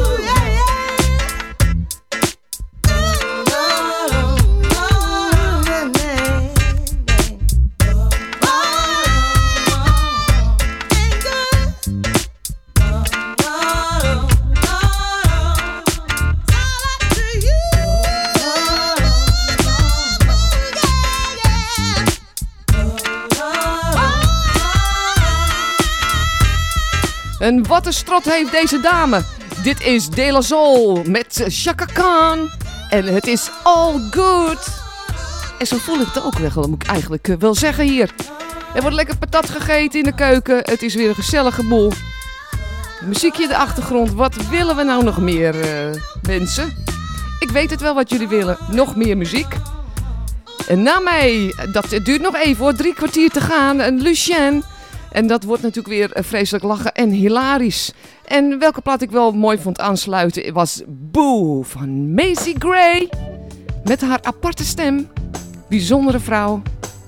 En wat een strot heeft deze dame. Dit is De La Soul met Chaka Khan. En het is all good. En zo voel ik het ook wel, moet ik eigenlijk wel zeggen hier. Er wordt lekker patat gegeten in de keuken. Het is weer een gezellige boel. Muziekje in de achtergrond. Wat willen we nou nog meer, mensen? Ik weet het wel wat jullie willen. Nog meer muziek. En na mij, dat duurt nog even hoor, 3 kwartier te gaan. Een Lucien. En dat wordt natuurlijk weer vreselijk lachen en hilarisch. En welke plaat ik wel mooi vond aansluiten was Boo van Macy Gray. Met haar aparte stem. Bijzondere vrouw.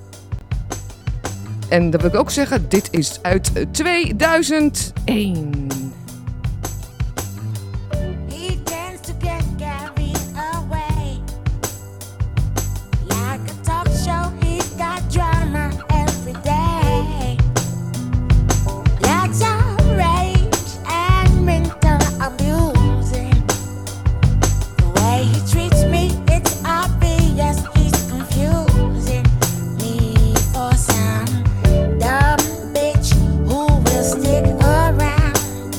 En dat wil ik ook zeggen, dit is uit 2001. He tends to get carried away. Like a talk show, he's got drama every day. Likes outrage and mental abusing. The way he treats me, it's obvious he's confusing me for some dumb bitch who will stick around.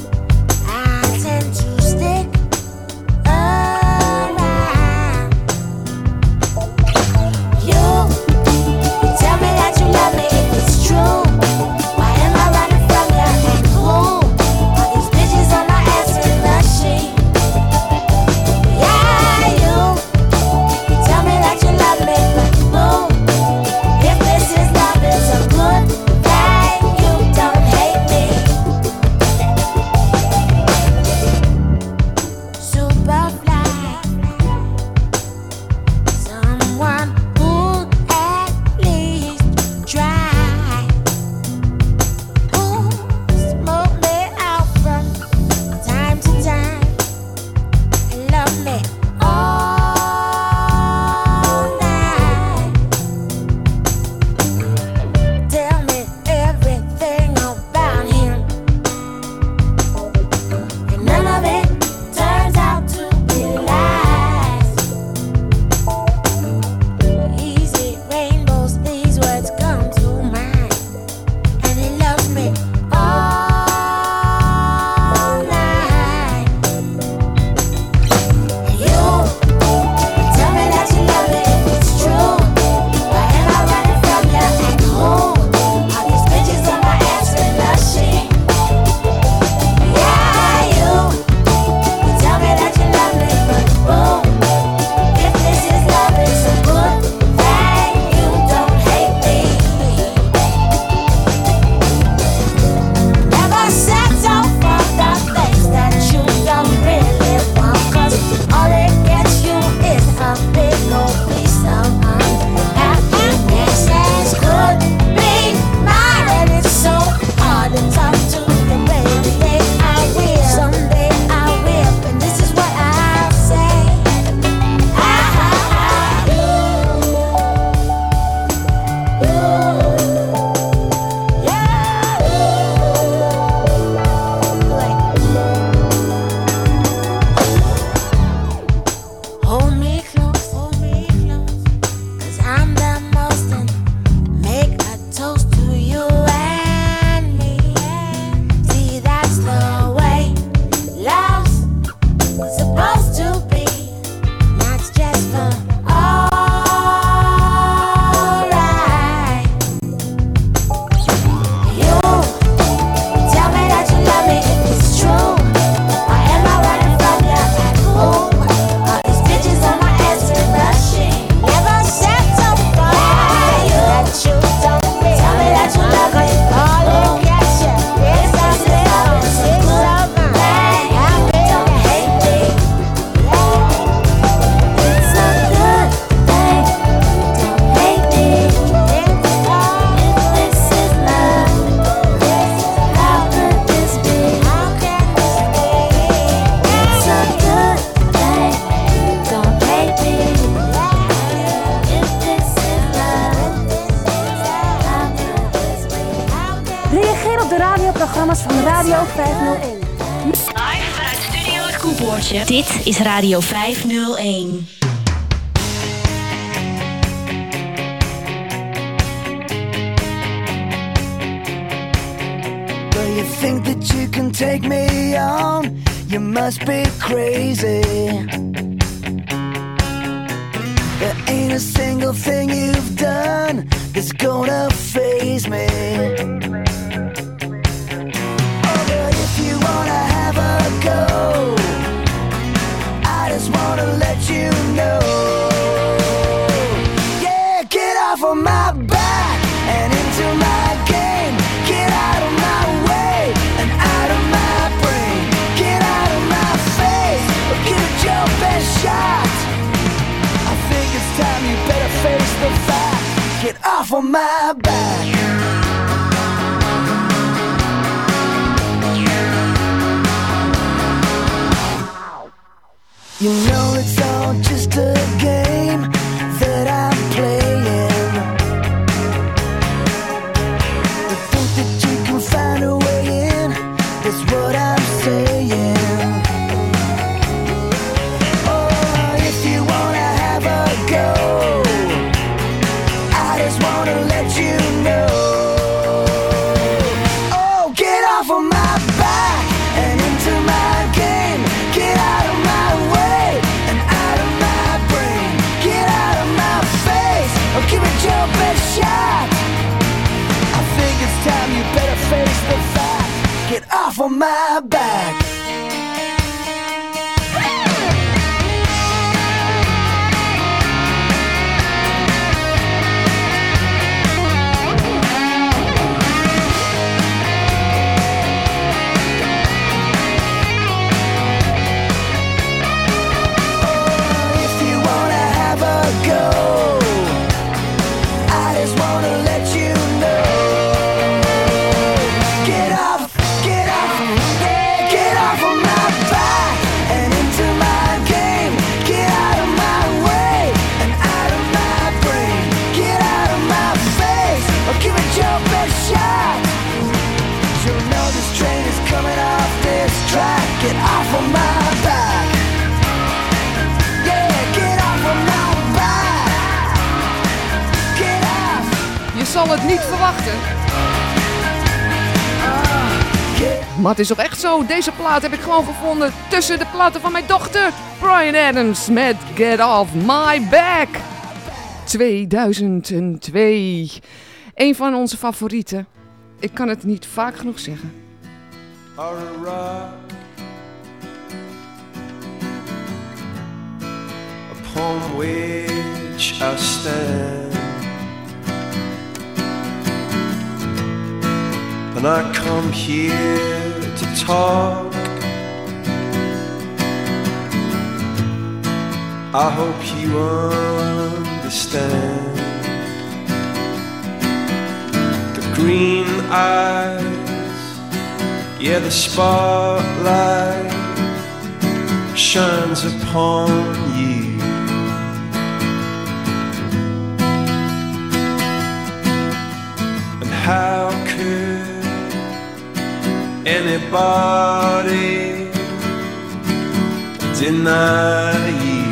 op de radioprogramma's van Radio 501. Live vanuit Studio Het Koepoortje. Dit is Radio 501. You think that you can take me on? You must be crazy. There ain't a single thing you've done that's gonna faze me. Oh, but if you wanna have a go, I just wanna let you know. Yeah, get off of my back and into my game. Get out of my way and out of my brain. Get out of my face, or give it your best shot. I think it's time you better face the fact. Get off of my back. You know it's all just a game that I'm playing. You think that you can find a way in, that's what I'm saying. Oh, if you wanna have a go, I just wanna let you know. Oh, get off of my back and into my game. Get out of my way and out of my brain. Get out of my face, or give it your best shot. I think it's time you better face the fact. Get off of my back. Get off of my back. Yeah, get off of my back. Get off. Je zal het niet verwachten. Maar het is toch echt zo. Deze plaat heb ik gewoon gevonden tussen de platen van mijn dochter. Bryan Adams met Get Off My Back. 2002. Een van onze favorieten. Ik kan het niet vaak genoeg zeggen. Upon which I stand, and I come here to talk. I hope you understand. The green eyes, yeah, the spotlight shines upon you. How could anybody deny you?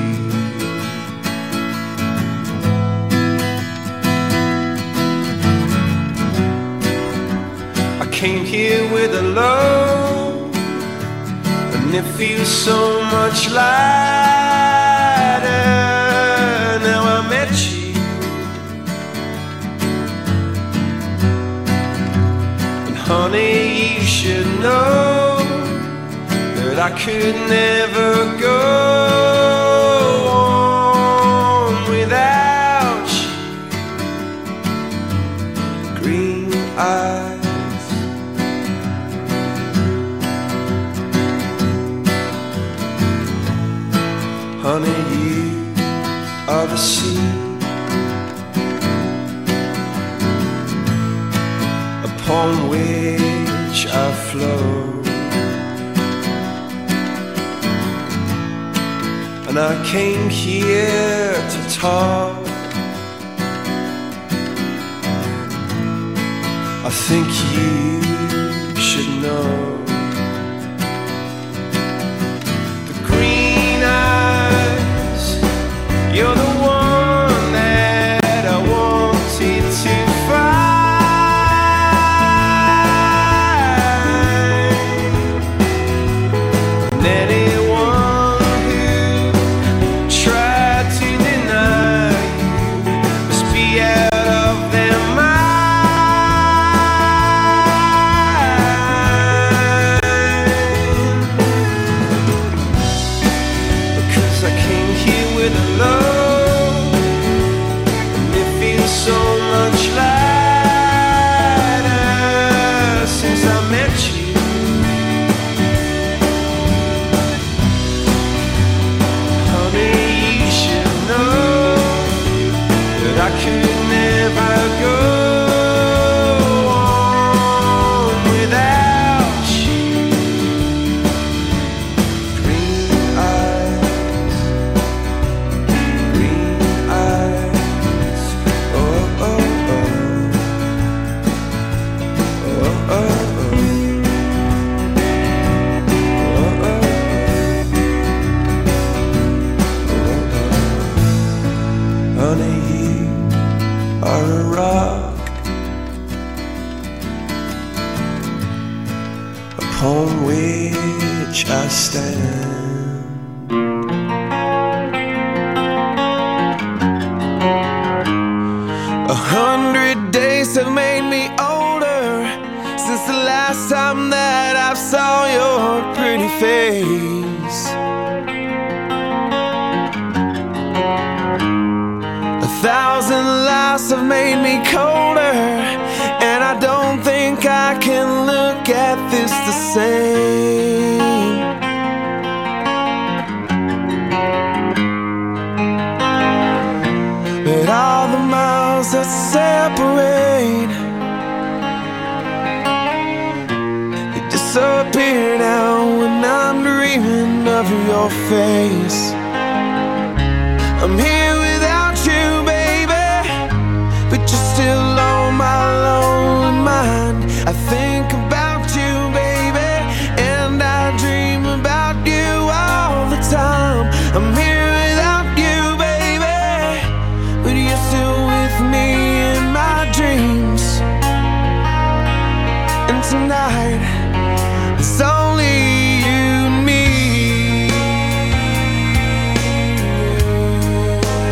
I came here with a load, and it feels so much lighter now I met you. Honey, you should know that I could never go on without you. Green eyes, honey, you are the sea upon which I flow, and I came here to talk. I think you should know. The green eyes, you're the one that I wanted to find. And anyone who tried to deny you must be out of their mind. Because I came here with a love, and it feels so much lighter since I met you. Honey, you should know that I could never go on without you. Green eyes, oh, oh, oh, oh, oh, oh, honey, you are a rock upon which I stand. 100 days have made me older since the last time that I saw your pretty face. 1,000 lives have made me colder, and I don't think I can look at this the same. But all the miles that separate, they disappear now when I'm dreaming of your face. I'm here without you, baby, but you're still on my lonely mind. I think about you, baby, and I dream about you all the time. I'm here without you, baby, but you're still with me in my dreams. And tonight, it's only you and me.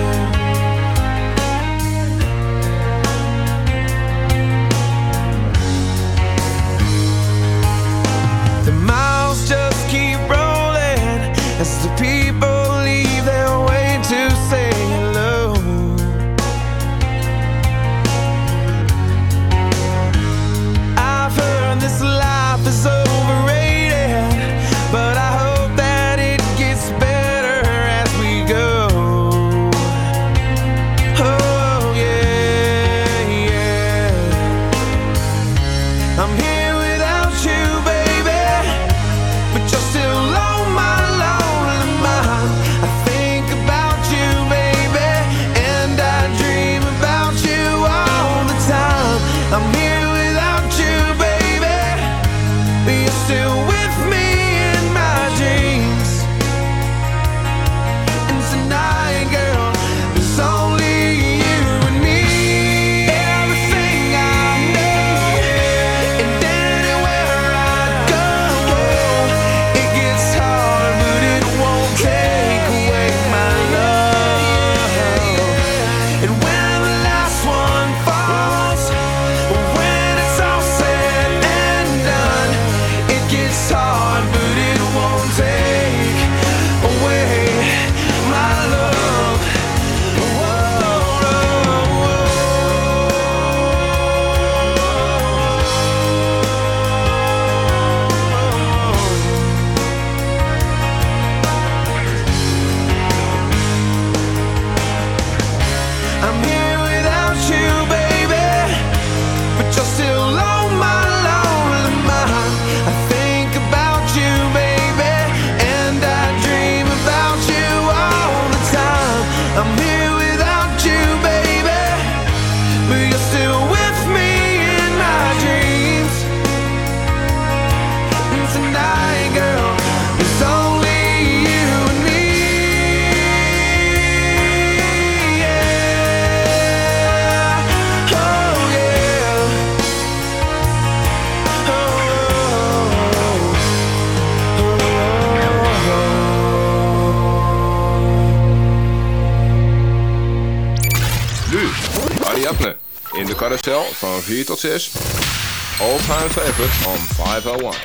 carousel van 4 tot 6. All Time Favorite on 501.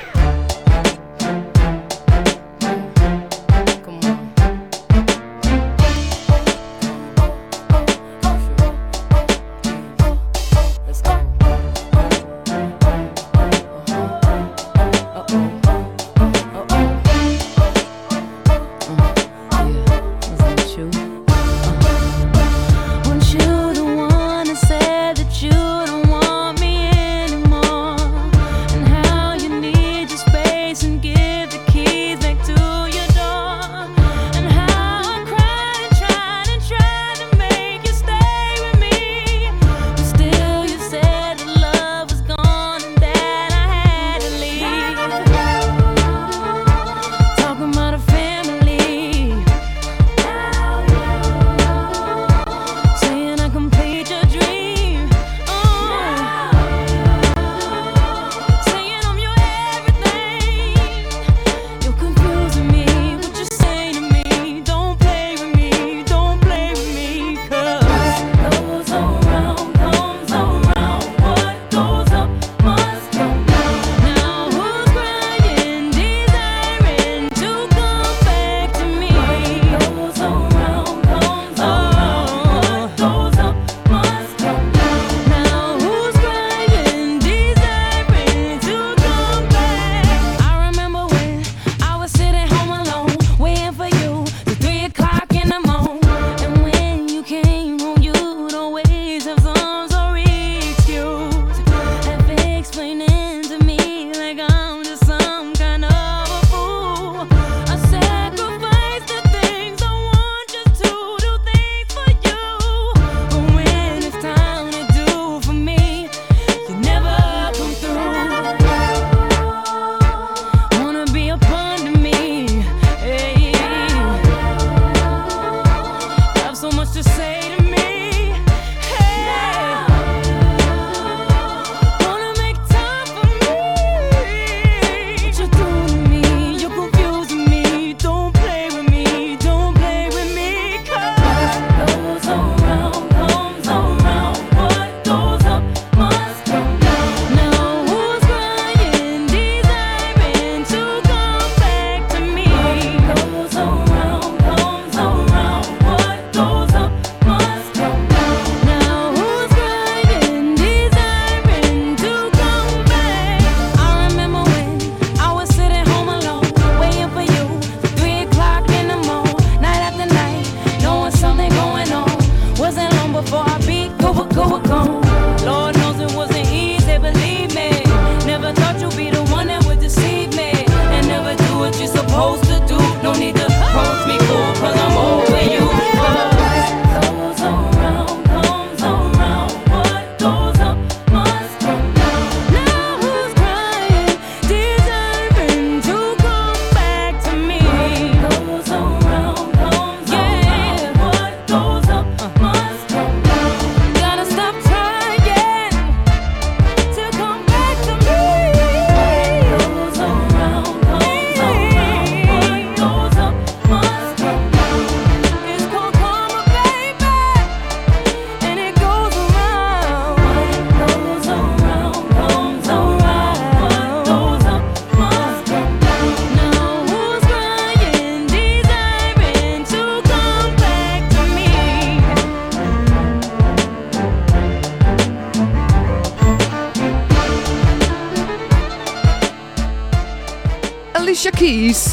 Alicia Keys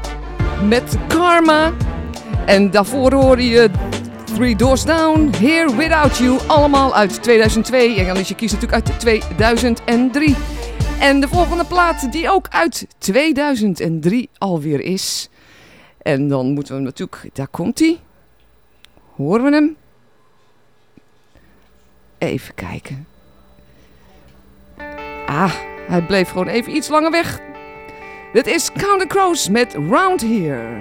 met Karma. En daarvoor hoorde je Three Doors Down, Here Without You, allemaal uit 2002. En Alicia Keys natuurlijk uit 2003. En de volgende plaat die ook uit 2003 alweer is. En dan moeten we hem natuurlijk, daar komt hij. Horen we hem? Even kijken. Ah, hij bleef gewoon even iets langer weg. Dit is Counting Crows met Round Here.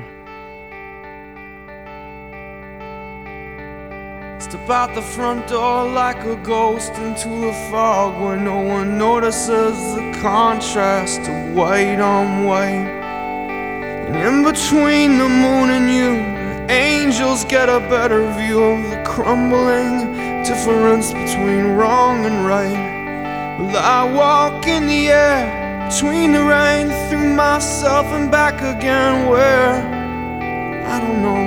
Step out the front door like a ghost into the fog where no one notices the contrast of white on white. And in between the moon and you, angels get a better view of the crumbling difference between wrong and right. Will I walk in the air between the rain, through myself and back again? Where? I don't know.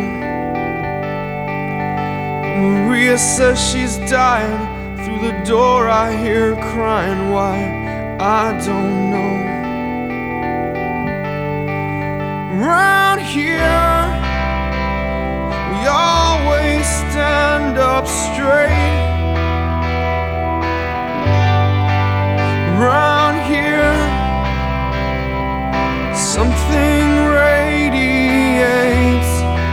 Maria says she's dying. Through the door I hear her crying. Why? I don't know. Round here we always stand up straight. Round here something radiates.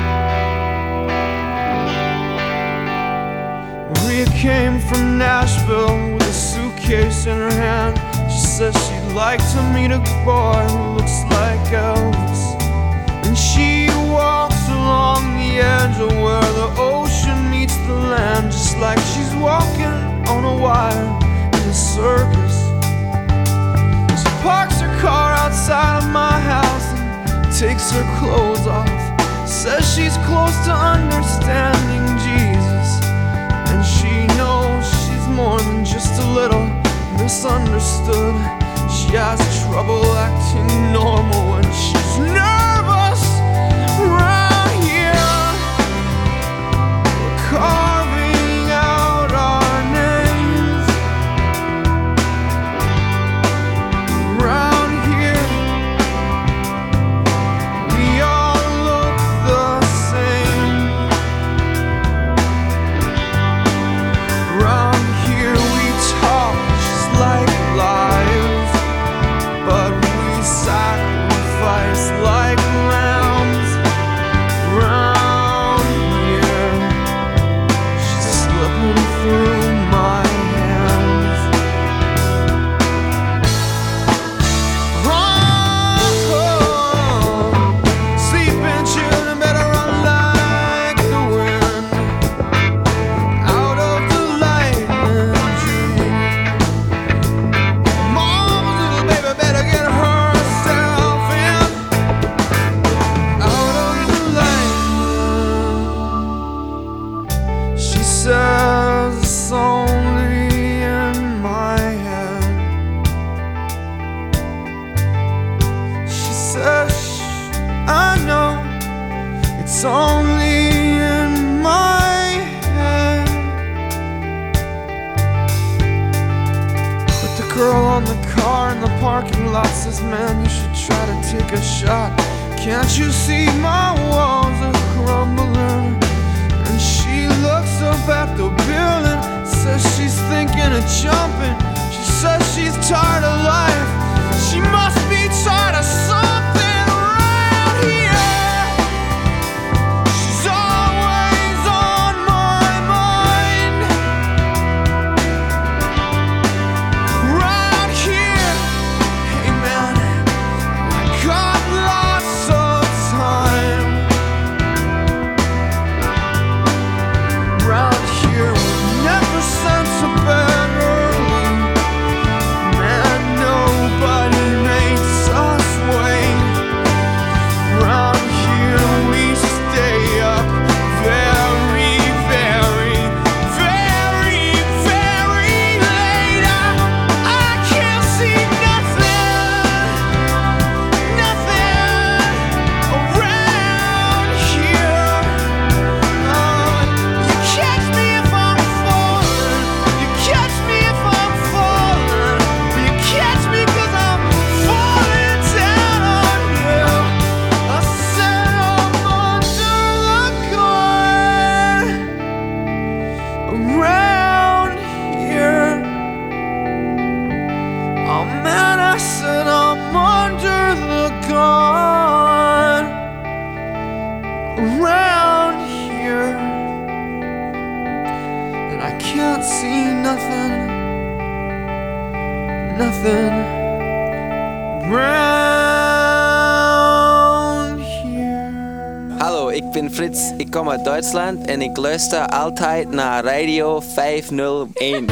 Maria came from Nashville with a suitcase in her hand. She says she'd like to meet a boy who looks like Elvis. And she walks along the edge of where the ocean meets the land, just like she's walking on a wire in a circus. She parks her car outside of my house and takes her clothes off. Says she's close to understanding Jesus, and she knows she's more than just a little misunderstood. She has trouble acting normal when she's nervous. Round here we're carving out our names. Round here we all look the same. Round here we talk just like liars, but we sacrifice like lambs. Round here she's slipping through my hands. Sleeping children better run like the wind out of the lightning dream. Mama's little baby better get herself in out of the lightning. She says it's only in my head. She says, I know it's only in my head. But the girl on the car in the parking lot says, man, you should try to take a shot. Can't you see my walls are crumbling? And she looks up at the building, says she's thinking of jumping. She says she's tired of life. She must be tired of something around here. She's always on my mind. Round here, hey man, I got lots of time. Round here, we never sent to bed early. Man, nobody makes us wait. Round here, we stay up very, very, very, very late. I can't see nothing around here. You catch me if I'm falling. You catch me if I'm falling. You catch me 'cause I'm falling down on you. I said I'm under the gun. Around here. Oh man, I said I'm under the gun. Around here. And I can't see nothing round here. Hallo, ik ben Frits, ik kom uit Duitsland en ik luister altijd naar Radio 501.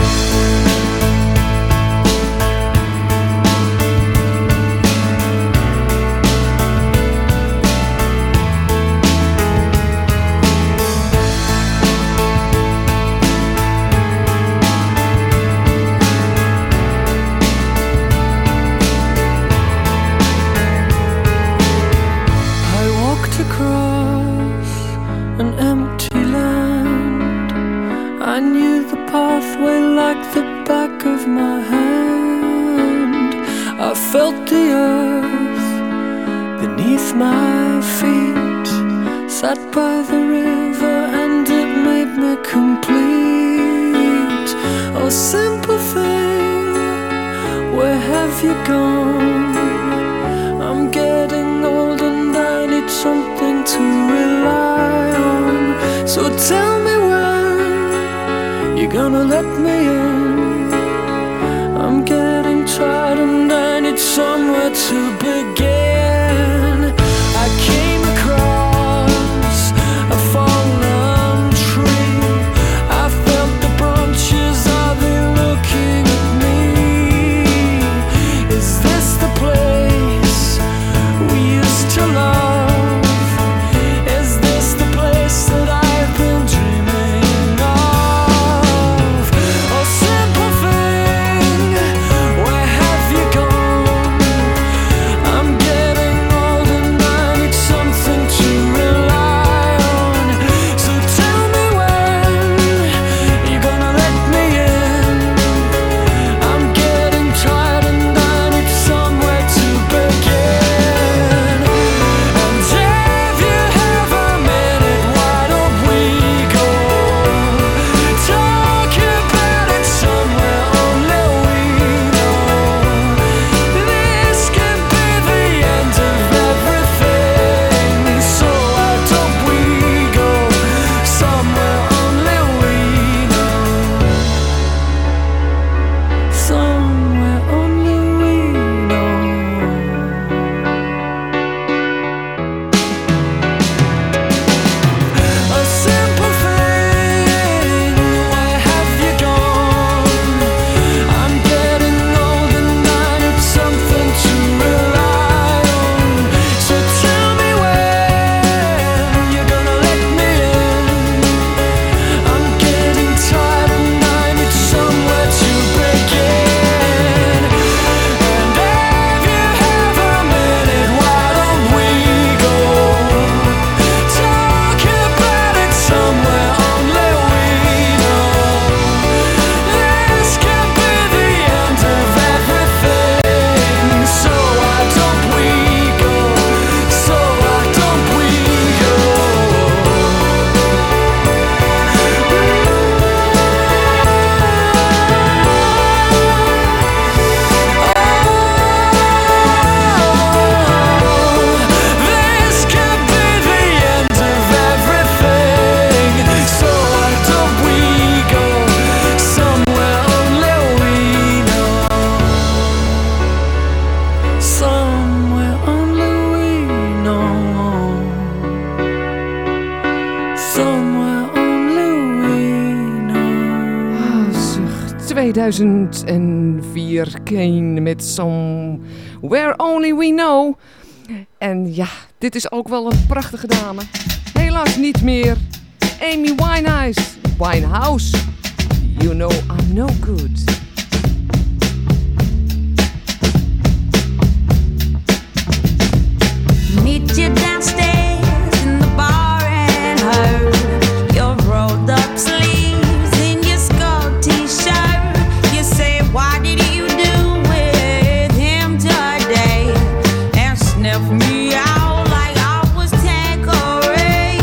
felt the earth beneath my feet. Sat by the river and it made me complete. Oh, simple thing, where have you gone? I'm getting old and I need something to rely on. So tell me when you're gonna let me in. I'm getting tired and I need somewhere to begin. I came across a fallen tree. I felt the branches, are they looking at me? Is this the place we used to love? Is this the place that I've been dreaming of? Oh, simple thing, where have you gone? I'm getting old and I need something to rely on. So tell me when you're gonna let me in. I'm getting tired and I need somewhere to begin. And if you have a minute, why don't we go talk about it somewhere only we know? This could be the end of everything. So why don't we go somewhere only we know? Somewhere only we know. A simple thing, where have you gone? I'm getting old and I need something to rely on. So tell me when you're gonna let me in. I'm getting tired and I need somewhere to begin. And if you have a minute, why don't we go talk about it somewhere only we know? This could be the end of everything. So why don't we go? So why don't we go? This could be the end of everything. So why don't we go somewhere only we know? Somewhere only we know. Somewhere only we know. 2004, Kane met Somewhere Only We Know. En ja, dit is ook wel een prachtige dame. Helaas niet meer. Amy Winehouse. You know I'm no good. Meet you downstairs in the bar and heard your rolled up sleeves in your skull t-shirt. You say, what did you do with him today? And sniff me out like I was Tanqueray.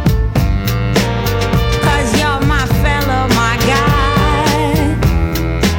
'Cause you're my fella, my guy.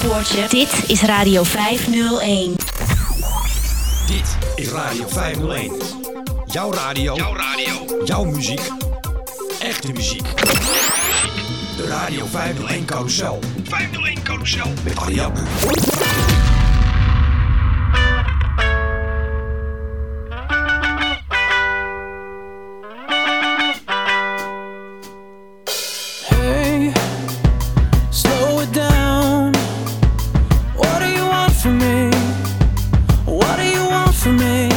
Zandvoortje. Dit is Radio 501. Dit is Radio 501. Jouw radio. Jouw muziek. Echte muziek. De Radio 501 Carousel. 501 Carousel. Met Ariadne. Hey, slow it down. What do you want from me? What do you want from me?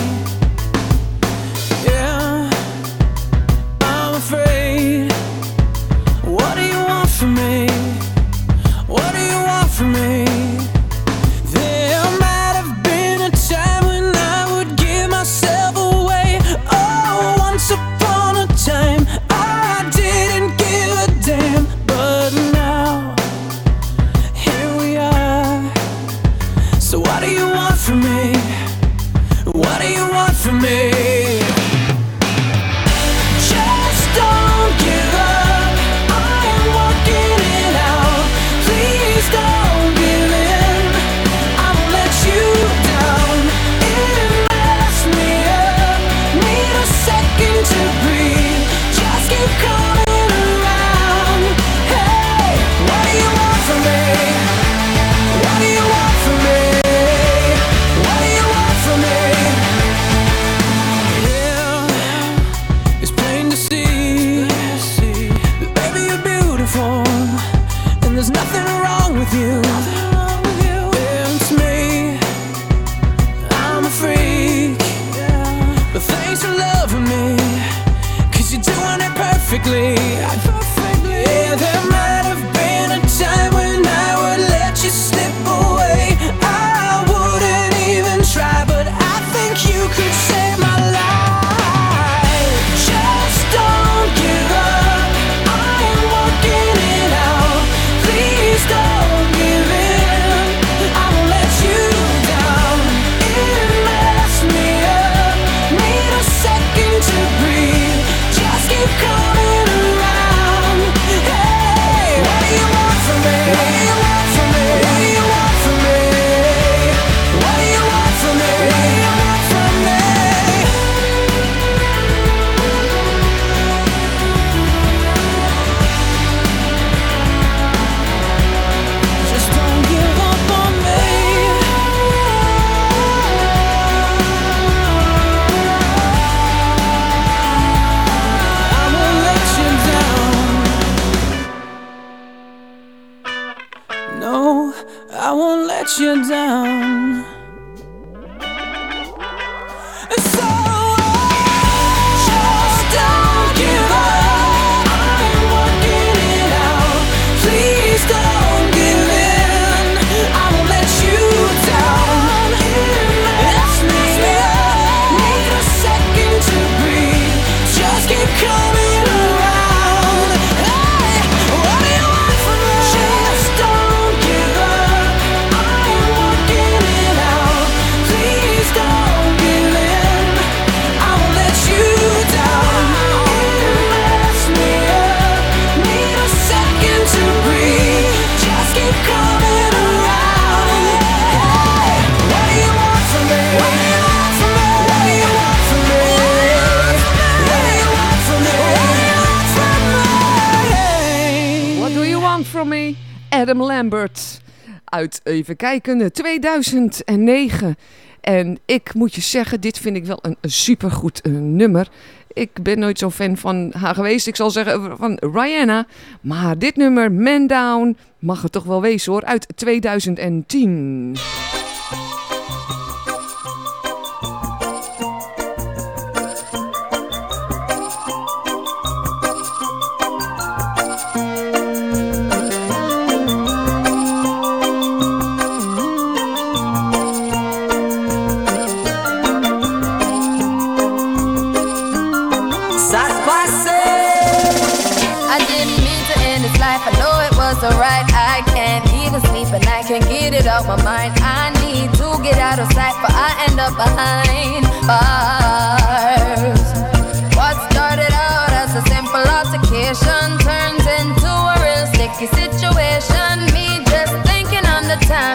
Yeah, I'm afraid. What do you want from me? What do you want from me? There might have been a time when I would give myself away. Oh, once upon a time I didn't give a damn. But now, here we are. So what do you want from me? What do you want from me? Just don't give up. I am working it out. Please don't give in. I won't let you down. It messed me up. Need a second to breathe. Just keep coming around. Hey, what do you want from me? What do you want from me? What do you want from me? Yeah, it's plain to see that baby you're beautiful, and there's nothing wrong with you. Yeah, it's me. I'm a freak, but thanks for loving me, 'cause you're doing it perfectly. Yeah, there might have been a time when I would let you slip away. I wouldn't even try, but I think you could save my life. Just don't give up. I am working it out. Please don't give in. I won't let you down. It messed me up. Need a second to breathe. Just keep coming around. Hey, what do you want from me? What do you want from me? What do you want from me? What do you want from me? What do you want from me? Just don't give up on me. I won't let you down. No, I won't let you down. So just don't give up. I'm working it out. Please don't give in. I won't let you down. It messed me up. Need a second to breathe. Just keep coming around. Hey, what do you want from me? Just don't give up. I'm working it out. Please don't give in. I won't let you down. It messed me up. Need a second to breathe. Just keep coming around. Hey, what do you want from me? What do you want from me? What do you want from me? What do you want from me? What do you want from me? What do you want from me? Adam Lambert. Uit, even kijken, 2009. En ik moet je zeggen, dit vind ik wel een supergoed nummer. Ik ben nooit zo'n fan van haar geweest. Ik zal zeggen van Rihanna. Maar dit nummer, Man Down, mag het toch wel wezen hoor. Uit 2010. I didn't mean to end this life. I know it was alright. I can't even sleep and I can't get it out my mind. I need to get out of sight, but I end up behind bars. What started out as a simple altercation turns into a real sticky situation. Me just thinking on the time.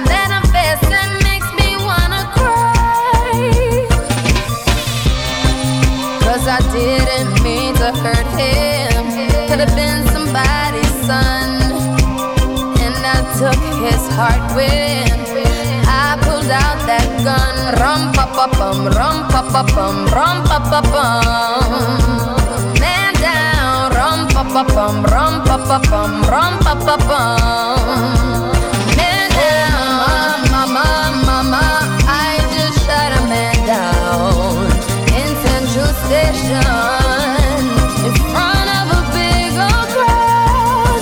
I didn't mean to hurt him. Could have been somebody's son, and I took his heart when I pulled out that gun. Rum pa pa bum, rum pa pa bum, rum pa pa bum. Man down, rum pa pa bum, rum pa pa bum, rum pa pa bum. Man down, mama, mama, I just shot a man down in Central Station in front of a big old crowd.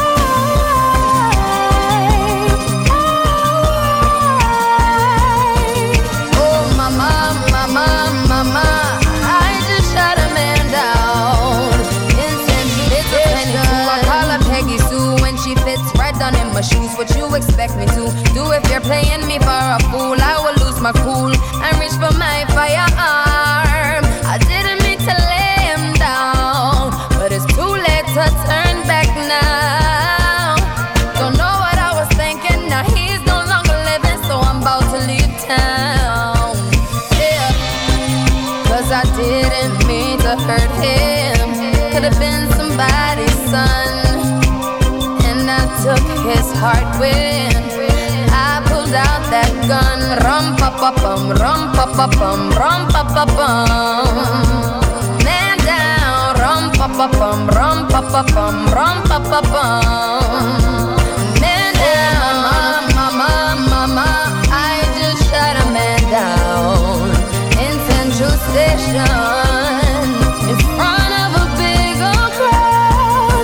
Oh, mama, mama, mama, I just shot a man down in Central Station. I call her Peggy Sue when she fits right down in my shoes. What you expect me to do if you're playing me for a fool? I will lose my cool and reach for my firearm. I didn't mean to lay him down, but it's too late to turn back now. Don't know what I was thinking, now he's no longer living, so I'm about to leave town. Yeah, 'cause I didn't mean to hurt him. Could have been somebody's son, and I took his heart when I pulled out that gun. Rum pa pa bum, rum pa pa bum, rum pa pa bum. Man down, rum pa pa bum, rum pa pa bum, rum pa pa bum. Man down, mama, mama, I just shot a man down in Central Station in front of a big old crowd.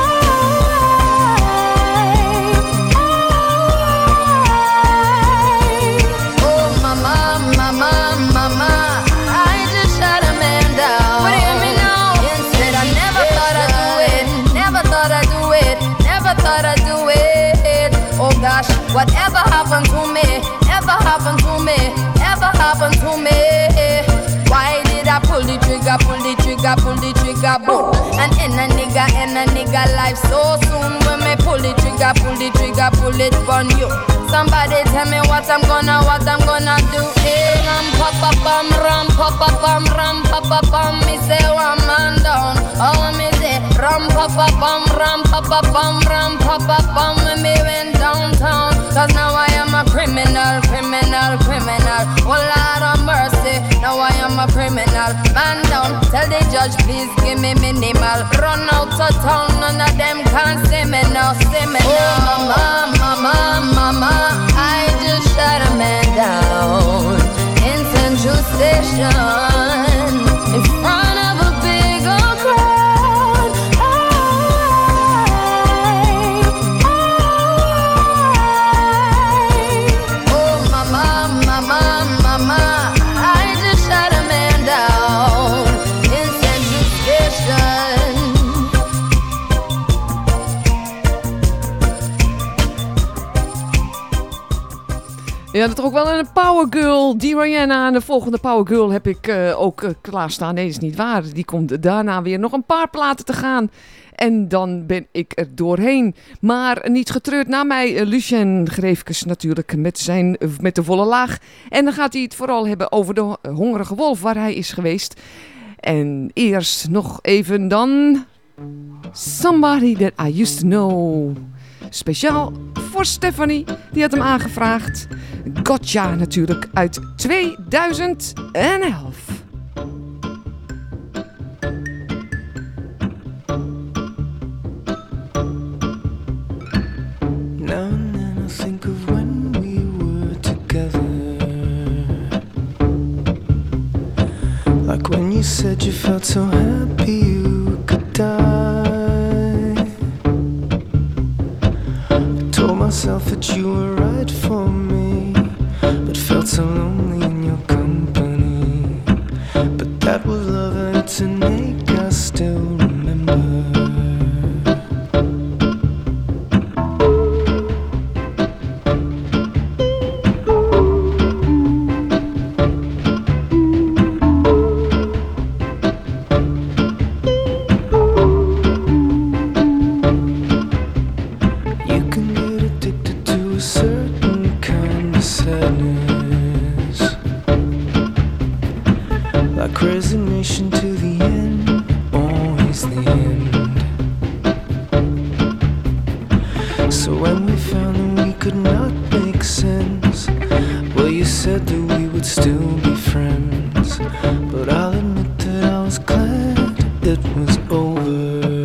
Oh, mama, mama, mama, I just shot a man down. What do you hear me now? Instead, I never thought I'd do it. Never thought I'd do it. Never thought I'd do it. Oh gosh, whatever happened to me? Ever happened to me? Ever happened to me? Why did I pull the trigger, pull the trigger, pull the trigger, boom? And in a nigga life so soon. When me pull the trigger, pull it on you. Somebody tell me what I'm gonna do. Hey, ram pa pa bum, ram pa pa bum, ram pa pa bum. Me say one man down. Oh, me say ram pa pa bum, ram pa pa bum, ram pa pa bum. When me went downtown, 'cause now I am a criminal. Oh Lord of mercy, now I am a criminal. Man down, tell the judge please give me minimal. Run out of town, none of them can see me now, Oh mama, mama, I just shot a man down in Central Station in front of a big old crowd. Oh mama, mama, mama, I just shot a man down in Central Station. Ja, dat is ook wel een Power Girl, die Rihanna. En de volgende Power Girl heb ik ook klaarstaan. Nee, dat is niet waar. Die komt daarna weer nog een paar platen te gaan. En dan ben ik er doorheen. Maar niet getreurd, na mij Lucien Greefkes natuurlijk met de volle laag. En dan gaat hij het vooral hebben over de hongerige wolf waar hij is geweest. En eerst nog even dan Somebody That I Used To Know. Speciaal voor Stephanie, die had hem aangevraagd. Gotcha natuurlijk uit 2011. Now and then I think of when we were together, like when you said you felt so happy you could die. I told myself that you were right for me, but felt so lonely in your company. But that was love and it's an ache I still remember. Resignation to the ends. Well, you said that we would still be friends, but I'll admit that I was glad it was over.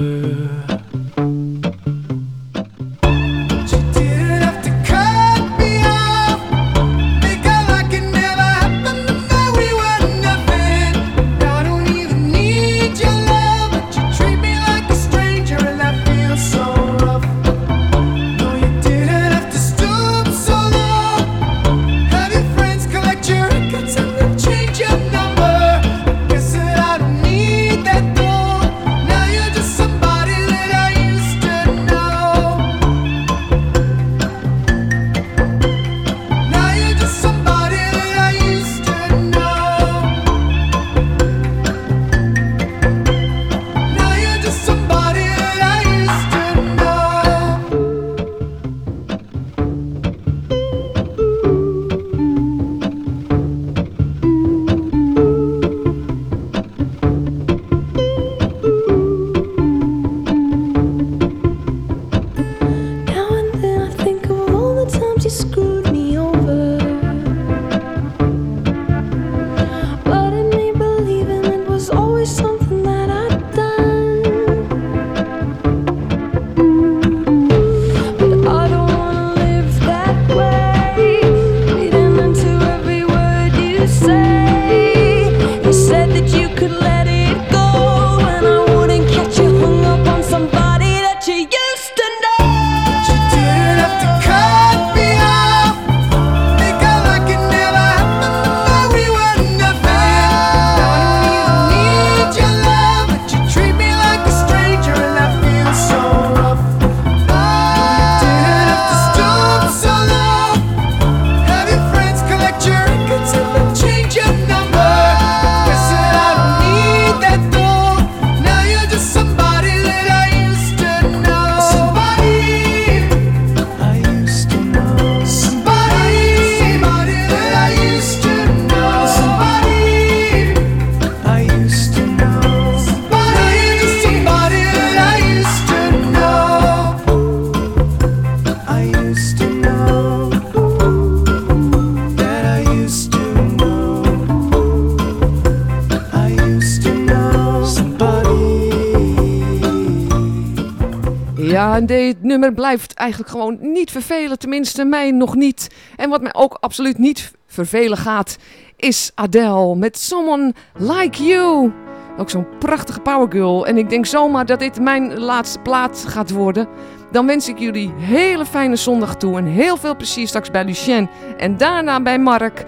Ja, en dit nummer blijft eigenlijk gewoon niet vervelen. Tenminste, mij nog niet. En wat mij ook absoluut niet vervelen gaat, is Adele met Someone Like You. Ook zo'n prachtige powergirl. En ik denk zomaar dat dit mijn laatste plaat gaat worden. Dan wens ik jullie hele fijne zondag toe. En heel veel plezier straks bij Lucien. En daarna bij Mark.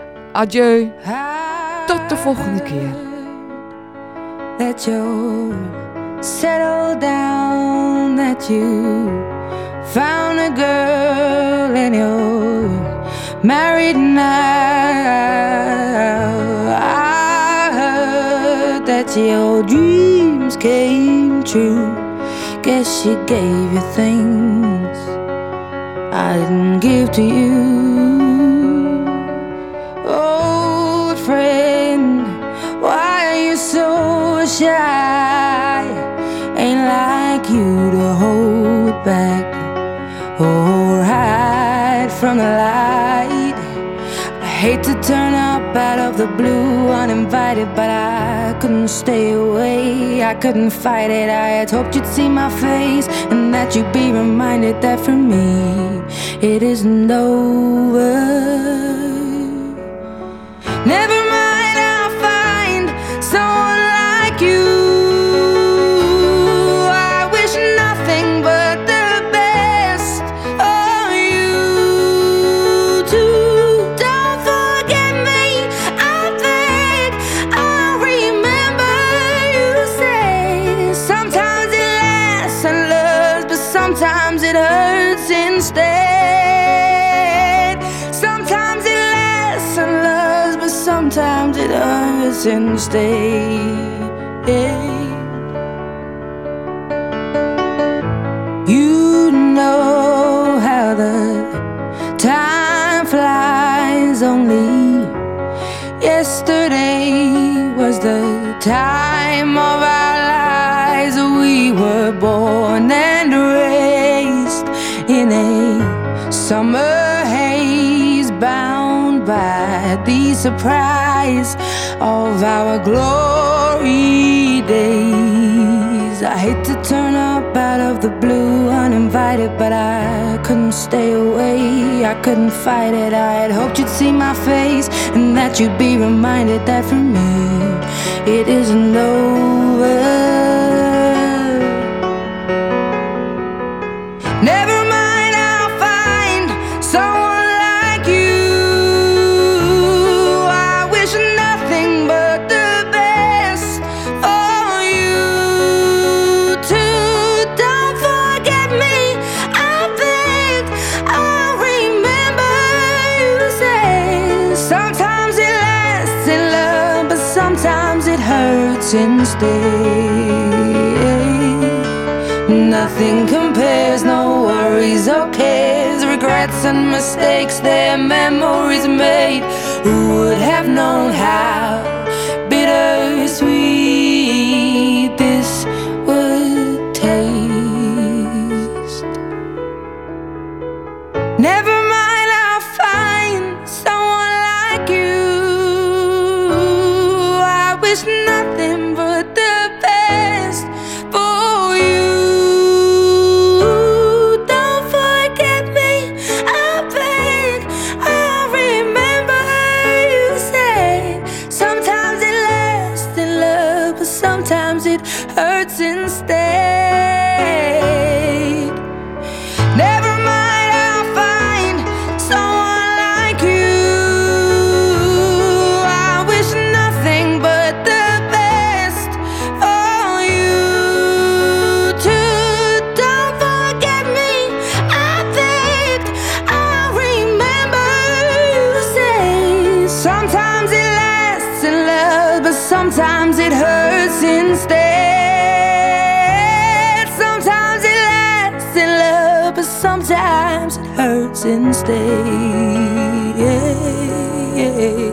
Adieu. Tot de volgende keer. That you settle down, that you found a girl and you're married now. I heard that your dreams came true. Guess she gave you things I didn't give to you. Old friend, why are you so shy? Ain't like you to hold back or hide from the light. I hate to turn up out of the blue uninvited, but I couldn't stay away, I couldn't fight it. I had hoped you'd see my face and that you'd be reminded that for me it isn't over. Never mind, I'll find someone like you. I wish nothing but the best of you too. Don't forget me, I beg. I'll remember you say sometimes it lasts and loves, but sometimes it hurts instead. Sometimes it lasts and loves, but sometimes it hurts instead. You know how the time flies. Only yesterday was the time of our lives. We were born and raised in a summer haze. at the surprise of our glory days. I hate to turn up out of the blue uninvited, but I couldn't stay away, I couldn't fight it. I had hoped you'd see my face and that you'd be reminded that for me it isn't over. Never mind, I'll find someone like you. I wish nothing but the best for you too. Don't forget me, I beg. I remember you said sometimes it lasts in love, but sometimes it hurts instead. Nothing compares, no worries or cares, regrets and mistakes, their memories made. Who would have known how bittersweet this would taste? Never mind, I'll find someone like you. I wish nothing but the best for you. Sometimes it hurts instead. Never mind, I'll find someone like you. I wish nothing but the best for you too. Don't forget me, I beg. I remember you say sometimes it lasts in love, but sometimes it hurts instead. Sometimes it lasts in love, but sometimes it hurts instead.